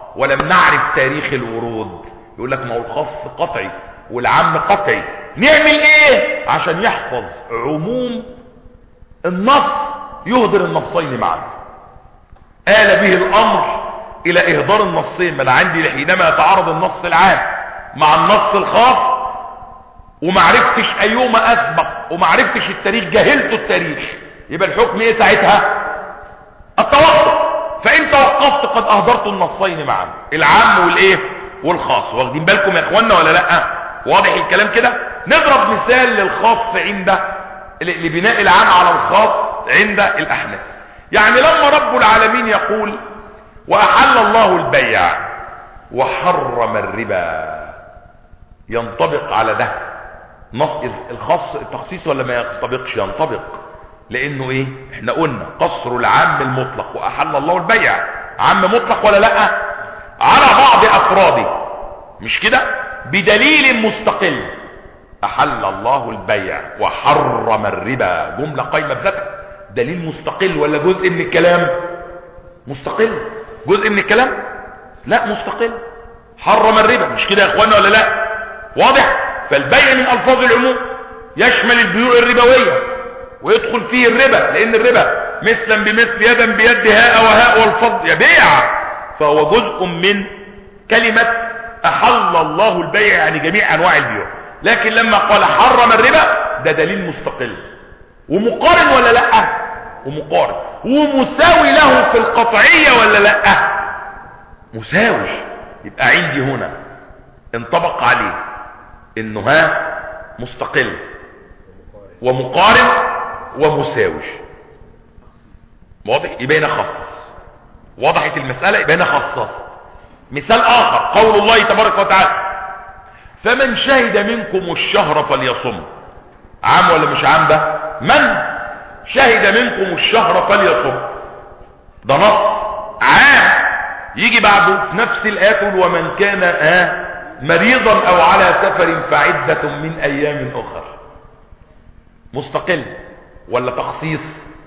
ولم نعرف تاريخ الورود. يقول لك ما هو الخاص قطعي والعام قطعي، نعمل ايه عشان يحفظ عموم النص يهدر النصين معا؟ آل به الامر الى اهدار النصين. ما انا عندي حينما يتعارض النص العام مع النص الخاص ومعرفتش ايهما اسبق ومعرفتش التاريخ، جهلت التاريخ، يبقى الحكم ايه ساعتها؟ التوقف. فان توقفت قد اهدرت النصين معا، العام والايه والخاص. واخدين بالكم يا اخوانا ولا لا؟ واضح الكلام كده؟ نضرب مثال للخاص عند لبناء العام على الخاص عند الاحناف. يعني لما رب العالمين يقول واحل الله البيع وحرم الربا، ينطبق على ده نص الخاص التخصيص ولا ما ينطبقش؟ ينطبق، لانه ايه؟ احنا قلنا قصر العام المطلق واحل الله البيع عام مطلق ولا لا؟ على بعض افراده، مش كده؟ بدليل مستقل. احل الله البيع وحرم الربا جمله قايمه بذاتها، دليل مستقل ولا جزء من الكلام؟ مستقل. جزء من الكلام؟ لا مستقل. حرم الربا، مش كده يا اخوانا ولا لا؟ واضح؟ فالبيع من الفاظ العموم يشمل البيوع الربويه ويدخل فيه الربا، لان الربا مثلا بمثل يدا بيد هاء وهاء والفضل يبيع، فهو جزء من كلمه احل الله البيع، يعني جميع انواع البيوع. لكن لما قال حرم الربا ده دليل مستقل ومقارن ولا لا؟ ومقارن ومساوي له في القطعيه ولا لا؟ مساوي. يبقى عندي هنا انطبق عليه انه ها مستقل ومقارن ومساوي. واضح؟ يبقى هنا خصص. وضحت المساله؟ يبقى هنا خصصت. مثال اخر قول الله تبارك وتعالى فمن شهد منكم الشهر فليصم. عام ولا مش عام ده؟ من شهد منكم الشهر فليصم، ده نص عام. يجي بعده في نفس الايه ومن كان آه مريضا او على سفر فعدة من ايام اخر. مستقل ولا تخصيص؟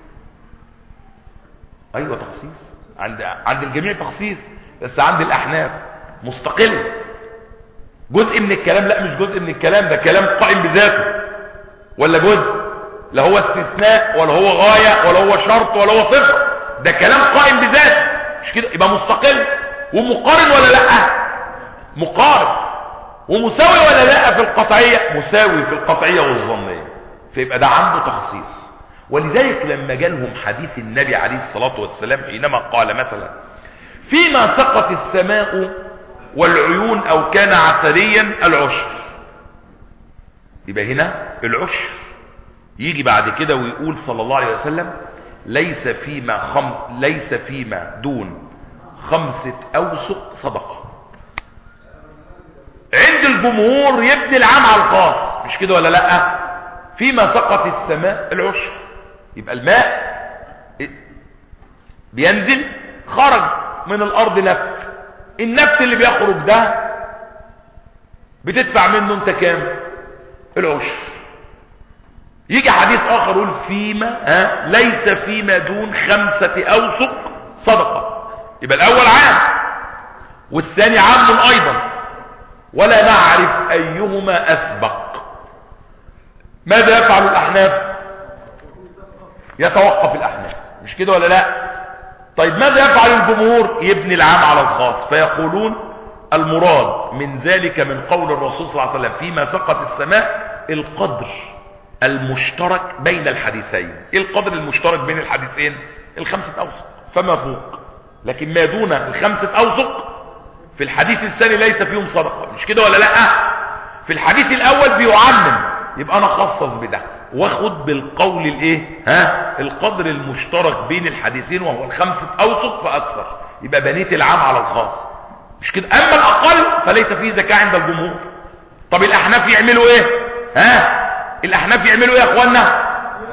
ايوه تخصيص. عند عند الجميع تخصيص، بس عند الاحناف مستقل. جزء من الكلام؟ لا مش جزء من الكلام، ده كلام قائم بذاته. ولا جزء؟ لا هو استثناء ولا هو غاية ولا هو شرط ولا هو صفر، ده كلام قائم بذاته، مش كده؟ يبقى مستقل ومقارن ولا لا؟ مقارن. ومساوي ولا لا في القطعية؟ مساوي في القطعية والظنية. فيبقى ده عنده تخصيص. ولذلك لما جالهم حديث النبي عليه الصلاة والسلام حينما قال مثلا فيما سقط السماء والعيون او كان عثريا العشر، يبقى هنا العشر. يجي بعد كده ويقول صلى الله عليه وسلم ليس فيما خمس ليس فيما دون خمسة اوسق صدقة. عند الجمهور يبني العام على الخاص، مش كده ولا لا؟ فيما سقط السماء العشر، يبقى الماء بينزل، خرج من الارض نبت، النبت اللي بيخرج ده بتدفع منه انت كام؟ العشر. يجي حديث اخر يقول فيما ها ليس فيما دون خمسة اوسق صدقة، يبقى الاول عام والثاني عام ايضا، ولا نعرف ايهما اسبق. ماذا يفعل الاحناف؟ يتوقف الاحناف، مش كده ولا لا؟ طيب ماذا يفعل الجمهور؟ يبني العام على الخاص، فيقولون المراد من ذلك من قول الرسول صلى الله عليه وسلم فيما سقط السماء القدر المشترك بين الحديثين. ايه القدر المشترك بين الحديثين؟ الخمسة اوسق فما فوق، لكن ما دون الخمسة اوسق في الحديث الثاني ليس فيهم صدقة، مش كده ولا لا؟ في الحديث الاول بيعمم، يبقى انا خصص بده واخد بالقول الايه ها القدر المشترك بين الحديثين وهو الخمسة اوسق فاكثر، يبقى بنيت العام على الخاص، مش كده؟ اما الاقل فليس فيه زكاة عند الجمهور. طب الاحناف يعملوا ايه؟ ها الاحناف يعملوا ايه يا اخوانا؟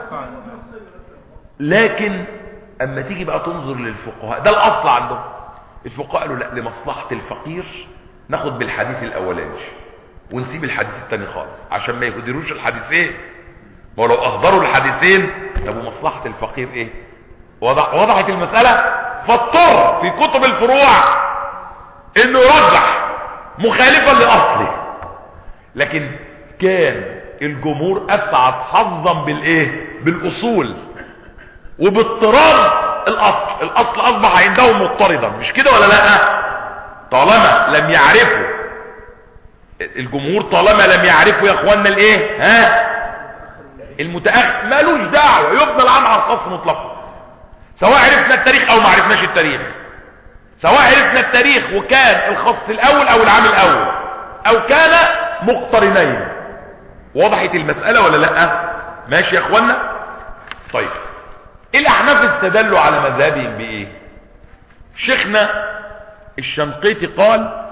لكن اما تيجي بقى تنظر للفقهاء، ده الاصل عندهم. الفقهاء قالوا لا، لمصلحة الفقير ناخد بالحديث الاولاني ونسيب الحديث الثاني خالص عشان ما يهدروش الحديثين. ما لو اهدروا الحديثين طب ومصلحة الفقير ايه؟ وضح وضحت المسألة. فاضطر في كتب الفروع انه يرجح مخالفا لاصله، لكن كان الجمهور اسعد حظا بالايه؟ بالاصول وباضطراد الاصل. الاصل اصبح عندهم مضطردا، مش كده ولا لا؟ طالما لم يعرفوا الجمهور، طالما لم يعرفوا يا اخوانا الايه؟ ها المتاخر مالوش دعوه، يبنى العام على الخاص مطلقا، سواء عرفنا التاريخ او ما عرفناش التاريخ، سواء عرفنا التاريخ وكان الخاص الاول او العام الاول، او كان مقترنين. وضحت المساله ولا لا؟ ماشي يا اخوانا. طيب الاحناف استدلوا على مذهبهم بايه؟ شيخنا الشنقيطي قال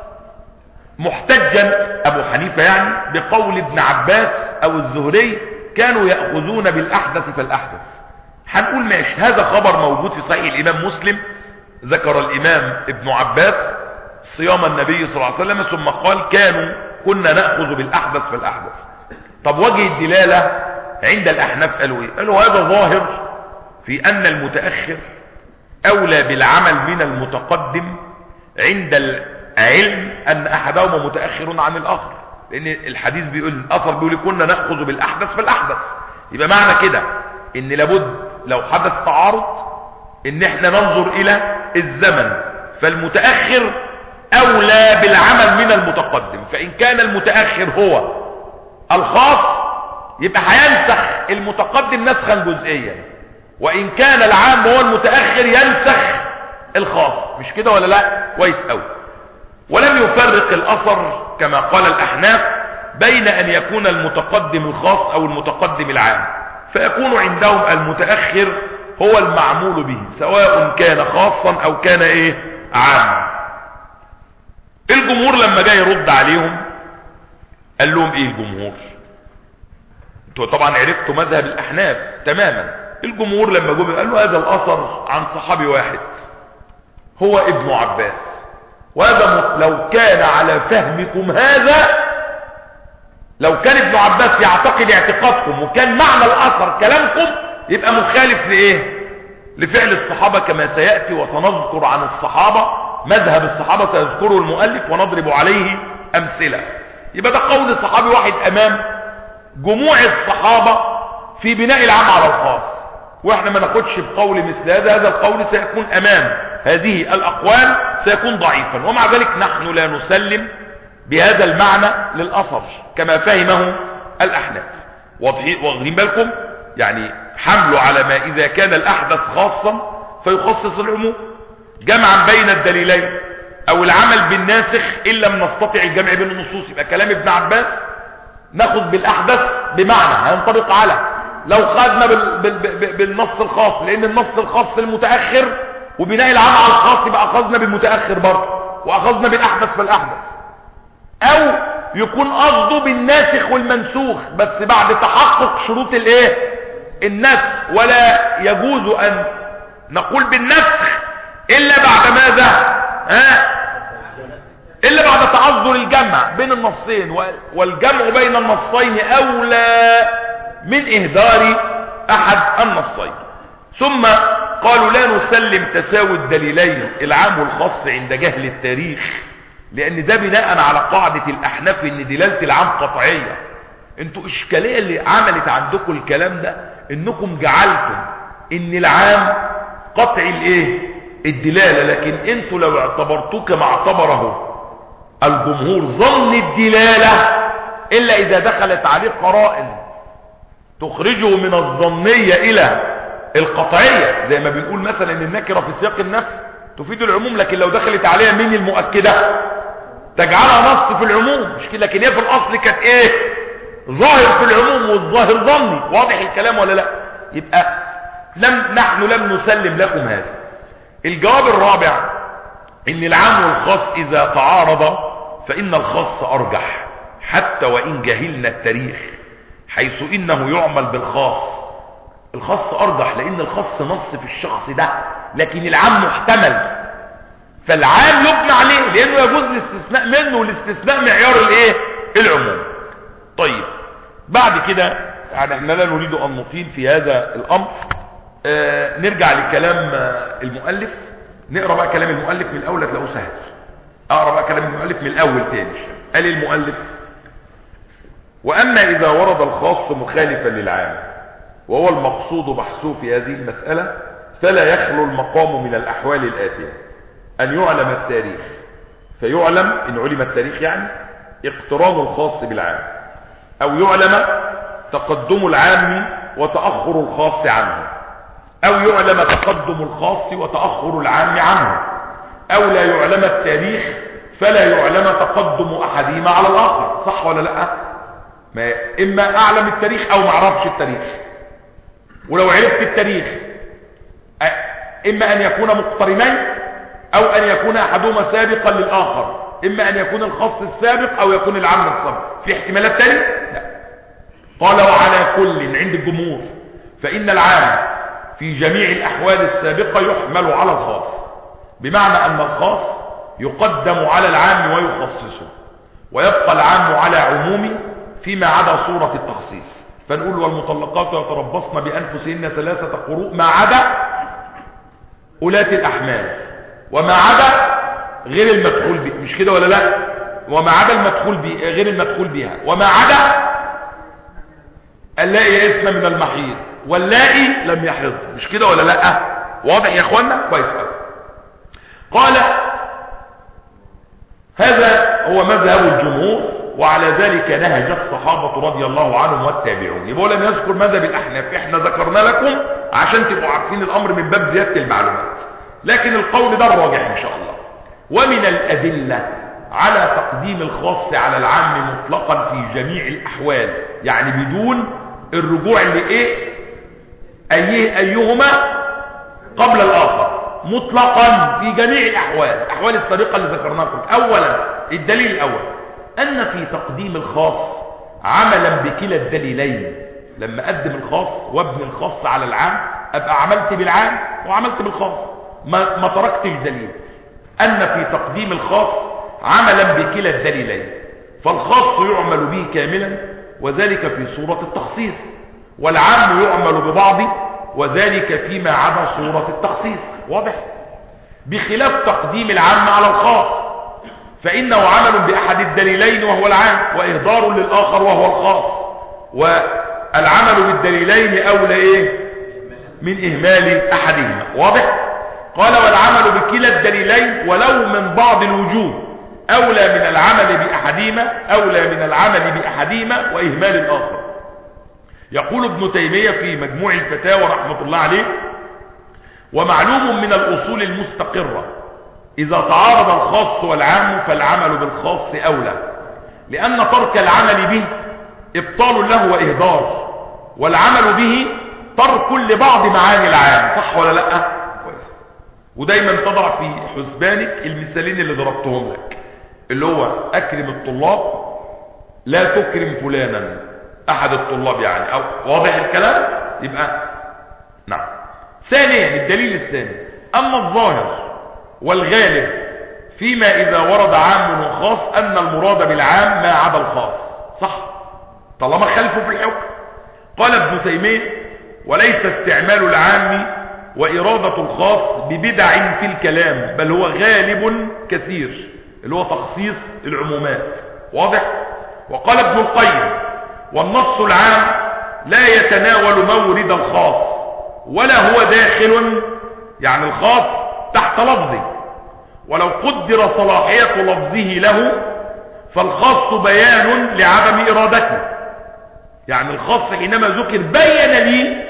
محتجا ابو حنيفه يعني بقول ابن عباس او الزهري كانوا ياخذون بالاحدث فالاحدث. هنقول ماشي، هذا خبر موجود في صحيح الامام مسلم، ذكر الامام ابن عباس صيام النبي صلى الله عليه وسلم ثم قال كانوا كنا ناخذ بالاحدث فالاحدث. طب وجه الدلاله عند الاحناف قالوا ايه؟ قالوا هذا ظاهر في ان المتاخر اولى بالعمل من المتقدم عند العلم ان احدهما متاخر عن الاخر، لان الحديث بيقول، الاثر بيقول كنا ناخذ بالاحدث فالاحدث. يبقى معنى كده ان لابد لو حدث تعارض ان احنا ننظر الى الزمن، فالمتاخر اولى بالعمل من المتقدم. فان كان المتاخر هو الخاص يبقى هينسخ المتقدم نسخا جزئيا، وان كان العام هو المتاخر ينسخ الخاص. مش كده ولا لا؟ كويس قوي. ولم يفرق الاثر كما قال الاحناف بين ان يكون المتقدم الخاص او المتقدم العام، فيكون عندهم المتاخر هو المعمول به سواء كان خاصا او كان ايه؟ عام. الجمهور لما جاي يرد عليهم قال لهم ايه الجمهور؟ انتوا طبعا عرفتوا مذهب الاحناف تماما. الجمهور لما جم قال له هذا الاثر عن صحابي واحد هو ابن عباس، وهذا لو كان على فهمكم هذا، لو كان ابن عباس يعتقد اعتقادكم وكان معنى الاثر كلامكم، يبقى مخالف لايه؟ لفعل الصحابة كما سيأتي، وسنذكر عن الصحابة مذهب الصحابة سيذكره المؤلف ونضرب عليه امثلة. يبقى ده قول صحابي واحد امام جموع الصحابة في بناء العام على الخاص، واحنا ما ناخدش بقول مثل هذا. هذا القول سيكون امام هذه الاقوال سيكون ضعيفا، ومع ذلك نحن لا نسلم بهذا المعنى للاثر كما فهمه الاحناف. واخدين بالكم؟ يعني حمله على ما اذا كان الاحدث خاصا فيخصص العموم جمعا بين الدليلين، او العمل بالناسخ ان لم نستطع الجمع بين النصوص. يبقى كلام ابن عباس ناخذ بالاحدث بمعنى هينطبق على لو خدنا بال بال بالنص الخاص، لان النص الخاص المتاخر وبناء العام على الخاص يبقى اخذنا بالمتاخر برضه واخذنا بالاحدث فالاحدث. او يكون قصده بالناسخ والمنسوخ بس بعد تحقق شروط الايه؟ النسخ. ولا يجوز ان نقول بالنسخ الا بعد ماذا؟ ها؟ الا بعد تعذر الجمع بين النصين، والجمع بين النصين اولى من اهدار احد النصين. ثم قالوا لا نسلم تساوي الدليلين العام والخاص عند جهل التاريخ، لان ده بناء على قاعدة الاحناف ان دلالة العام قطعية. انتوا اشكالية اللي عملت عندكم الكلام ده انكم جعلتم ان العام قطعي الايه؟ الدلالة، لكن انتوا لو اعتبرتوه كما اعتبره الجمهور ظن الدلالة الا اذا دخلت عليه قرائن تخرجه من الظنية الى القطعية، زي ما بنقول مثلا ان النكرة في سياق النفي تفيد العموم، لكن لو دخلت عليها مين المؤكدة تجعلها نص في العموم. مش كده؟ لكن هي في الاصل كانت ايه؟ ظاهر في العموم، والظاهر ظني. واضح الكلام ولا لا؟ يبقى لم نحن لم نسلم لكم هذا. الجواب الرابع ان العام والخاص اذا تعارض فان الخاص ارجح حتى وان جهلنا التاريخ، حيث انه يعمل بالخاص. الخاص ارجح لان الخاص نص في الشخص ده، لكن العام محتمل، فالعام يبنى عليه لانه يجوز الاستثناء منه، والاستثناء معيار الايه؟ العموم. طيب بعد كده يعني احنا لا نريد ان نطيل في هذا الامر. آه نرجع لكلام آه المؤلف، نقرا بقى كلام المؤلف من الاول تلاقوه سهل. اقرا كلام المؤلف من الاول تاني. قال المؤلف: واما اذا ورد الخاص مخالفا للعام وهو المقصود بحثه في هذه المسألة فلا يخلو المقام من الاحوال الاتية: ان يعلم التاريخ، فيعلم ان علم التاريخ يعني اقتران الخاص بالعام، او يعلم تقدم العام وتأخر الخاص عنه، او يعلم تقدم الخاص وتأخر العام عنه، او لا يعلم التاريخ فلا يعلم تقدم احدهما على الاخر. صح ولا لا؟ ما اما اعلم التاريخ او ما اعرفش التاريخ. ولو عرفت التاريخ اما ان يكون مقترنين او ان يكون احدهما سابقا للاخر، اما ان يكون الخاص السابق او يكون العام السابق. في احتمالات تانية؟ لا. قال: وعلى كل عند الجمهور فان العام في جميع الاحوال السابقة يحمل على الخاص، بمعنى ان الخاص يقدم على العام ويخصصه، ويبقى العام على عمومه فيما عدا صورة التخصيص. فنقول: والمطلقات يتربصن بانفسهن ثلاثة قروء ما عدا أولاة الاحمال، وما عدا غير المدخول به. مش كده ولا لا؟ وما عدا المدخول به غير المدخول بها، وما عدا اللائي يئسن من المحيض واللائي لم يحض. مش كده ولا لا؟ واضح يا اخوانا؟ كويس قوي. قال: هذا هو مذهب الجمهور، وعلى ذلك نهج الصحابة رضي الله عنهم والتابعون. يبقى لم يذكر مذهب الاحناف، احنا ذكرنا لكم عشان تبقوا عارفين الامر من باب زيادة المعلومات، لكن القول ده الراجح ان شاء الله. ومن الادلة على تقديم الخاص على العام مطلقا في جميع الاحوال، يعني بدون الرجوع لايه ايه ايهما قبل الاخر، مطلقا في جميع الاحوال، الاحوال السابقة اللي ذكرناها لكم. اولا الدليل الاول ان في تقديم الخاص عملا بكلا الدليلين. لما اقدم الخاص وابني الخاص على العام ابقى عملت بالعام وعملت بالخاص، ما, ما تركتش دليل. ان في تقديم الخاص عملا بكلا الدليلين، فالخاص يعمل به كاملا وذلك في صورة التخصيص، والعام يعمل ببعضه وذلك فيما عدا صورة التخصيص. واضح؟ بخلاف تقديم العام على الخاص فإنه عمل بأحد الدليلين وهو العام، وإهدار للآخر وهو الخاص، والعمل بالدليلين أولى إيه من إهمال أحدهما. واضح؟ قال: والعمل بكلا الدليلين ولو من بعض الوجوه أولى من العمل بأحدهما أولى من العمل بأحدهما وإهمال الآخر. يقول ابن تيمية في مجموع الفتاوى رحمة الله عليه: ومعلوم من الأصول المستقرة إذا تعارض الخاص والعام فالعمل بالخاص أولى، لأن ترك العمل به إبطال له وإهدار، والعمل به ترك لبعض معاني العام. صح ولا لا؟ كويس. ودايما تضع في حسبانك المثالين اللي ضربتهم لك، اللي هو أكرم الطلاب لا تكرم فلانا أحد الطلاب يعني، أو واضح الكلام؟ يبقى نعم. ثانيا الدليل الثاني أن الظاهر والغالب فيما إذا ورد عام وخاص أن المراد بالعام ما عدا الخاص. صح؟ طالما خلفه في الحكم. قال ابن تيمية: وليس استعمال العام وإرادة الخاص ببدع في الكلام، بل هو غالب كثير، اللي هو تخصيص العمومات. واضح؟ وقال ابن القيم: والنص العام لا يتناول مورد الخاص ولا هو داخل، يعني الخاص تحت لفظه، ولو قدر صلاحية لفظه له فالخاص بيان لعدم إرادته. يعني الخاص حينما ذكر بين لي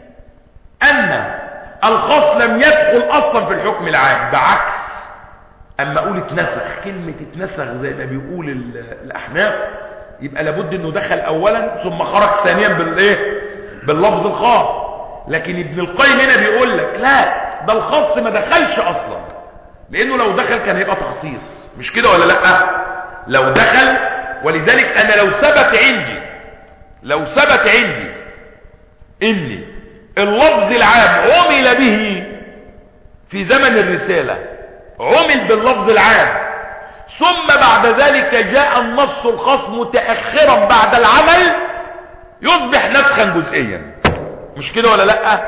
أن الخاص لم يدخل أصلا في الحكم العام، بعكس أما أقول اتنسخ، كلمة اتنسخ زي ما بيقول الأحناف يبقى لابد أنه دخل أولا ثم خرج ثانيا بالإيه؟ باللفظ الخاص. لكن ابن القيم هنا بيقول لك لا، ده الخاص ما دخلش أصلا، لأنه لو دخل كان هيبقى تخصيص. مش كده ولا لا؟ لو دخل. ولذلك أنا لو ثبت عندي لو ثبت عندي إن اللفظ العام عمل به في زمن الرسالة، عمل باللفظ العام، ثم بعد ذلك جاء النص الخاص متأخرا بعد العمل، يصبح نسخا جزئيا. مش كده ولا لا؟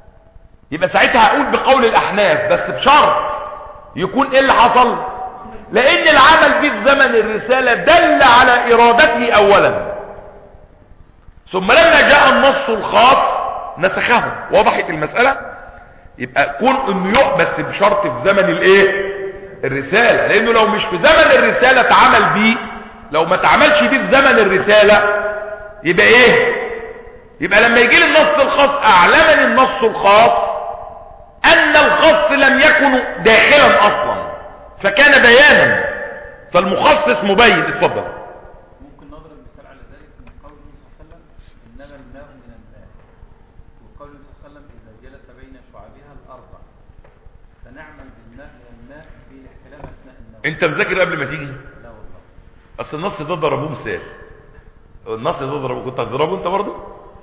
يبقى ساعتها هقول بقول الأحناف، بس بشرط يكون ايه اللي حصل؟ لان العمل به في زمن الرسالة دل على ارادته اولا، ثم لما جاء النص الخاص نسخه. وضحت المسألة؟ يبقى كون انه يحبس بشرط في زمن الايه الرسالة، لانه لو مش في زمن الرسالة اتعمل بيه، لو ما اتعملش بيه في زمن الرسالة يبقى ايه؟ يبقى لما يجي لي النص الخاص اعلمني النص الخاص ان الخاص لم يكن داخلا اصلا فكان بيانا، فالمخصص مبين. اتفضل. ممكن نضرب مثال على ذلك من قول النبي صلى الله عليه وسلم انما الماء من الماء، وقول النبي صلى الله عليه وسلم اذا جلس بين شعابها الاربع فنعمل بالماء من الماء في الاحتلام اثناء النوم. انت مذاكر قبل ما تيجي؟ لا والله. اصل النص ده ضربوه مثال، النص ده ضربوه، كنت هتضربه انت برضه؟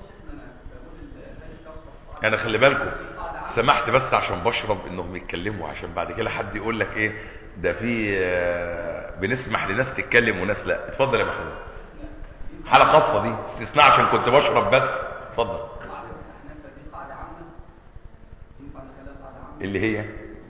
انا خلي بالكم سمحت بس عشان بشرب انهم يتكلموا، عشان بعد كده حد يقول لك ايه ده في بنسمح لناس تتكلم وناس لا. اتفضل يا محمود. حالة خاصة دي استثناء عشان كنت بشرب بس. اتفضل. اللي هي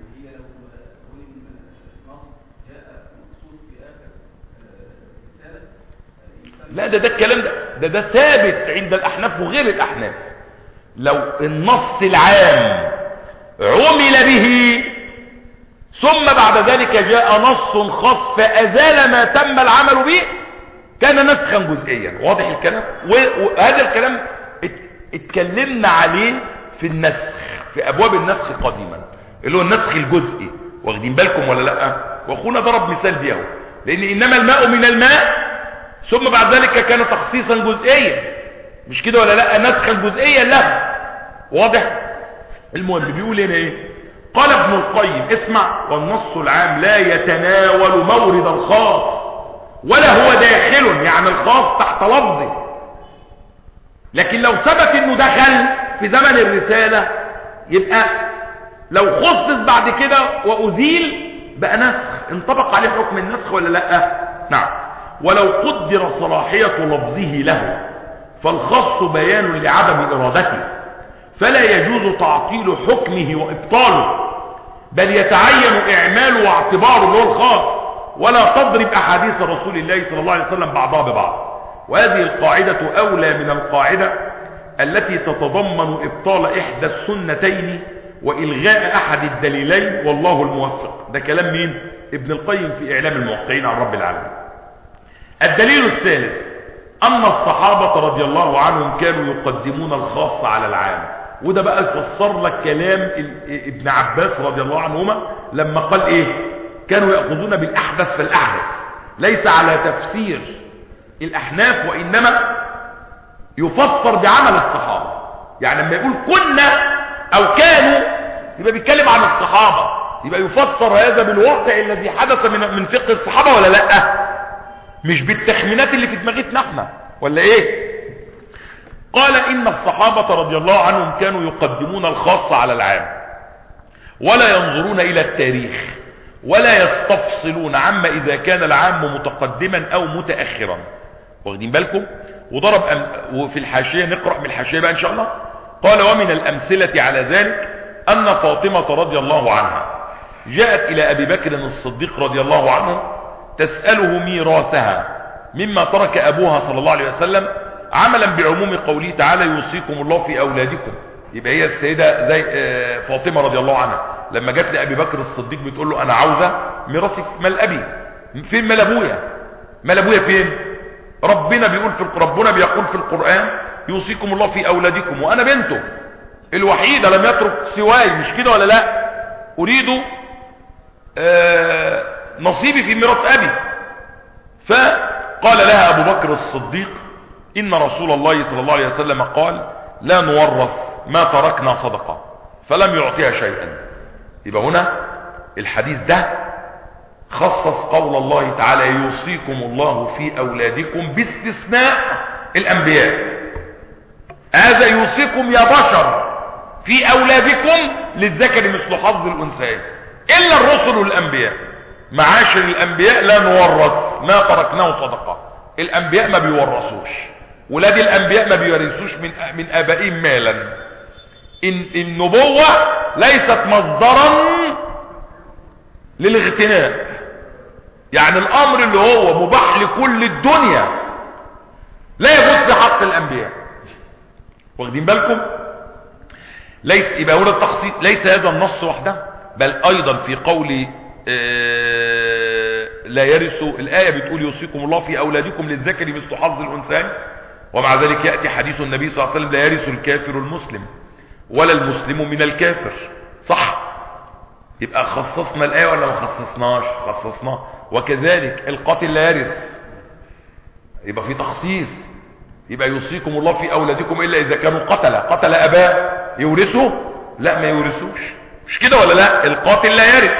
لا ده ده الكلام ده ده ده ثابت عند الاحناف وغير الاحناف. لو النص العام عمل به ثم بعد ذلك جاء نص خاص فازال ما تم العمل به كان نسخا جزئيا. واضح الكلام؟ وهذا الكلام اتكلمنا عليه في النسخ، في ابواب النسخ قديما، اللي هو النسخ الجزئي. واخدين بالكم ولا لا؟ واخونا ضرب مثال بيه، لان انما الماء من الماء ثم بعد ذلك كان تخصيصا جزئيا، مش كده ولا لا؟ نسخا جزئيا له. واضح؟ المهم بيقول هنا ايه؟ قال ابن القيم اسمع: والنص العام لا يتناول مورد الخاص ولا هو داخل، يعني الخاص تحت لفظه، لكن لو ثبت انه دخل في زمن الرسالة يبقى لو خصص بعد كده وازيل بقى نسخ، انطبق عليه حكم النسخ ولا لا؟ نعم. ولو قدر صلاحية لفظه له فالخاص بيان لعدم ارادته، فلا يجوز تعطيل حكمه وابطاله، بل يتعين اعماله واعتباره اللي هو الخاص، ولا تضرب احاديث رسول الله صلى الله عليه وسلم بعضها ببعض. وهذه القاعدة اولى من القاعدة التي تتضمن ابطال احدى السنتين والغاء احد الدليلين، والله الموفق. ده كلام مين؟ ابن القيم في اعلام الموقعين عن رب العالمين. الدليل الثالث ان الصحابة رضي الله عنهم كانوا يقدمون الخاص على العام. وده بقى يفسر لك كلام ابن عباس رضي الله عنهما لما قال ايه؟ كانوا يأخذون بالاحدث فالاحدث، ليس على تفسير الاحناف وانما يفسر بعمل الصحابة. يعني لما يقول كنا او كانوا يبقى بيتكلم عن الصحابة، يبقى يفسر هذا بالواقع الذي حدث من من فقه الصحابة ولا لا؟ مش بالتخمينات اللي في دماغتنا احنا ولا ايه؟ قال ان الصحابة رضي الله عنهم كانوا يقدمون الخاص على العام، ولا ينظرون الى التاريخ، ولا يستفصلون عما اذا كان العام متقدما او متأخرا. واخدين بالكم؟ وضرب أم... وفي الحاشية نقرأ من الحاشية بقى ان شاء الله. قال: ومن الامثلة على ذلك ان فاطمة رضي الله عنها جاءت الى ابي بكر الصديق رضي الله عنه تسأله ميراثها مما ترك ابوها صلى الله عليه وسلم، عملا بعموم قوله تعالى: يوصيكم الله في اولادكم. يبقى هي السيدة زي فاطمة رضي الله عنها لما جت لأبي بكر الصديق بتقول له: انا عاوزة ميراثي في مال ابي. فين مال ابويا؟ مال ابويا فين؟ ربنا بيقول في ربنا بيقول في القرآن: يوصيكم الله في اولادكم، وانا بنته الوحيدة لم يترك سواي، مش كده ولا لا؟ اريد آه نصيبي في ميراث ابي. فقال لها ابو بكر الصديق: ان رسول الله صلى الله عليه وسلم قال: لا نورث ما تركنا صدقة، فلم يعطيها شيئا. يبقى هنا الحديث ده خصص قول الله تعالى: يوصيكم الله في اولادكم باستثناء الانبياء. هذا يوصيكم يا بشر في اولادكم للذكر مثل حظ الانثيين، الا الرسل والانبياء. معاشر الانبياء لا نورث ما تركناه صدقة. الانبياء ما بيورثوش، ولاد الانبياء ما بيورثوش من من ابائهم مالا. إن النبوة ليست مصدرا للاغتناء، يعني الامر اللي هو مباح لكل الدنيا لا يجوز في حق الانبياء. واخدين بالكم؟ ليس يبقى هنا التخصيص ليس هذا النص وحده، بل ايضا في قول آه لا يرث، الايه بتقول يوصيكم الله في اولادكم للذكر مثل حظ الانثيين، ومع ذلك ياتي حديث النبي صلى الله عليه وسلم لا يرث الكافر المسلم ولا المسلم من الكافر. صح؟ يبقى خصصنا الايه ولا ما خصصناش؟ خصصناه. وكذلك القاتل لا يرث، يبقى في تخصيص. يبقى يوصيكم الله في اولادكم الا اذا كانوا قتل قتل اباه يورثوا؟ لا ما يورثوش. مش كده ولا لا؟ القاتل لا يرث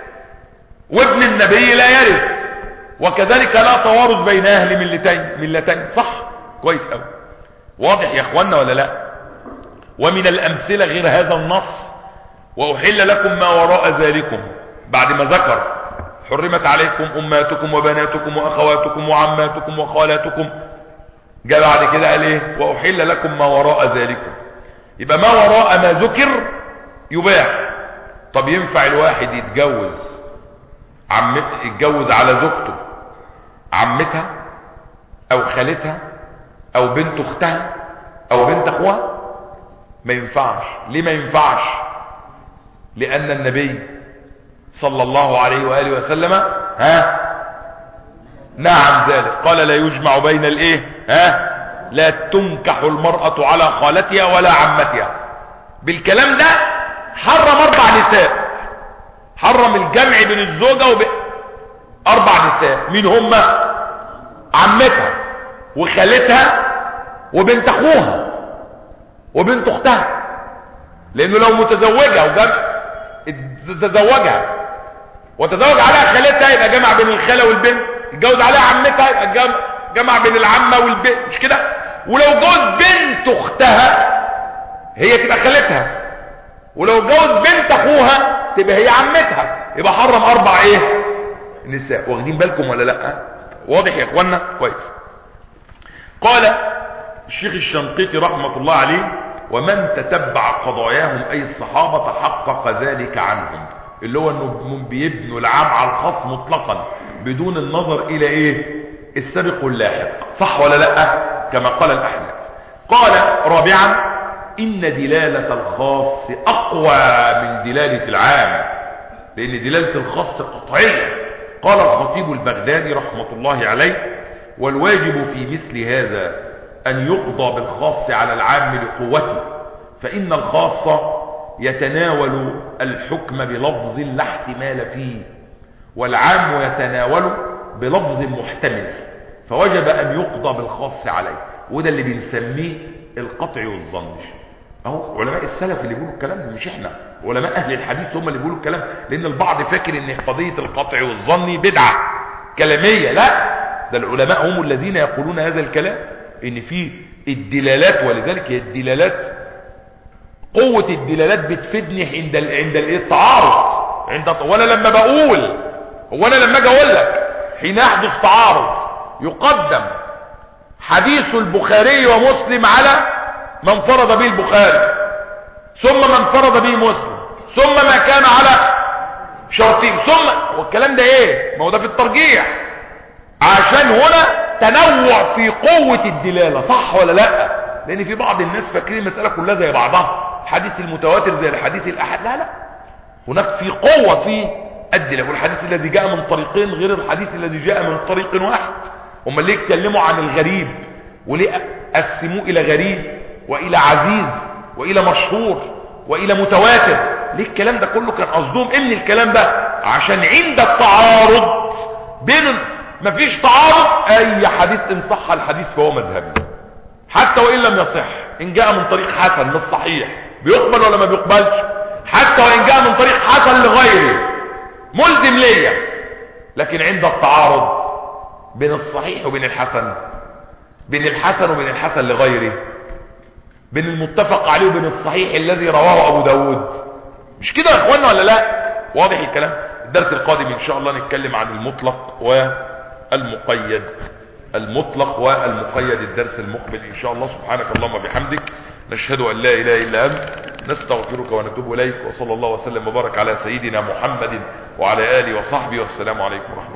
وابن النبي لا يرث، وكذلك لا توارث بين اهل ملتين ملتين. صح؟ كويس قوي. واضح يا اخوانا ولا لا؟ ومن الامثله غير هذا النص واحل لكم ما وراء ذلكم، بعد ما ذكر حرمت عليكم امهاتكم وبناتكم واخواتكم وعماتكم وخالاتكم، جاء بعد كده قال ايه؟ واحل لكم ما وراء ذلكم. يبقى ما وراء ما ذكر يباح. طب ينفع الواحد يتجوز عم يتجوز على زوجته عمتها او خالتها او بنت اختها او بنت اخوها؟ ما ينفعش. ليه ما ينفعش؟ لان النبي صلى الله عليه واله وسلم ها نعم ذلك، قال لا يجمع بين الايه ها لا تنكح المرأة على خالتها ولا عمتها. بالكلام ده حرم اربع نساء، حرم الجمع بين الزوجة وبين اربع نساء. مين هم؟ عمتها وخالتها وبنت اخوها وبنت اختها، لانه لو متزوجة وجمع تزوجها وتزوج عليها خالتها يبقى جمع بين الخالة والبنت، اتجوز عليها عمتها يبقى جمع, جمع بين العمة والبنت، مش كده؟ ولو جوز بنت اختها هي تبقى خالتها، ولو جوز بنت اخوها تبقى هي عمتها، يبقى حرم اربع ايه نساء. واخدين بالكم ولا لا؟ واضح يا اخوانا؟ كويس. قال الشيخ الشنقيطي رحمة الله عليه ومن تتبع قضاياهم اي الصحابة تحقق ذلك عنهم، اللي هو انهم بيبنوا العام على الخاص مطلقا بدون النظر الى ايه السابق واللاحق. صح ولا لا؟ كما قال الاحناف. قال رابعا ان دلالة الخاص اقوى من دلالة العام، لان دلالة الخاص قطعية. قال الخطيب البغدادي رحمة الله عليه والواجب في مثل هذا ان يقضى بالخاص على العام لقوته، فان الخاص يتناول الحكم بلفظ لا احتمال فيه، والعام يتناول بلفظ محتمل، فوجب ان يقضى بالخاص عليه. وده اللي بنسميه القطع والظن. اهو علماء السلف اللي بيقولوا الكلام ده، مش احنا. علماء اهل الحديث هم اللي بيقولوا الكلام، لان البعض فاكر ان قضية القطع والظن بدعة كلامية. لا، ده العلماء هم الذين يقولون هذا الكلام، ان في الدلالات، ولذلك هي الدلالات قوة الدلالات بتفيدني عند ال... عند التعارض. عند وانا لما بقول هو انا لما اجي اقول لك حين يحدث تعارض يقدم حديث البخاري ومسلم على من فرض به البخاري، ثم من فرض به مسلم، ثم ما كان على شرطين، ثم والكلام ده ايه؟ ما هو ده في الترجيح، عشان هنا تنوع في قوة الدلالة. صح ولا لا؟ لان في بعض الناس فاكرين المسألة كلها زي بعضها، الحديث المتواتر زي الحديث الاحد. لا لا، هناك في قوة في الدلالة، والحديث الذي جاء من طريقين غير الحديث الذي جاء من طريق واحد. هم ليه اتكلموا عن الغريب وليه قسموه الى غريب والى عزيز والى مشهور والى متواتر؟ ليه الكلام ده كله؟ كان قصدهم ان الكلام ده عشان عند التعارض بين، مفيش تعارض، اي حديث ان صح الحديث فهو مذهبي حتى وان لم يصح. ان جاء من طريق حسن مش صحيح بيقبل ولا ما بيقبلش؟ حتى وان جاء من طريق حسن لغيره ملزم ليا. لكن عند التعارض بين الصحيح وبين الحسن، بين الحسن وبين الحسن لغيره، بين المتفق عليه وبين الصحيح الذي رواه ابو داود، مش كده يا اخوانا ولا لا؟ واضح الكلام؟ الدرس القادم ان شاء الله نتكلم عن المطلق والمقيد، المطلق والمقيد الدرس المقبل ان شاء الله. سبحانك اللهم وبحمدك، نشهد ان لا اله الا انت، نستغفرك ونتوب اليك، وصلى الله وسلم وبارك على سيدنا محمد وعلى اله وصحبه، والسلام عليكم ورحمه الله.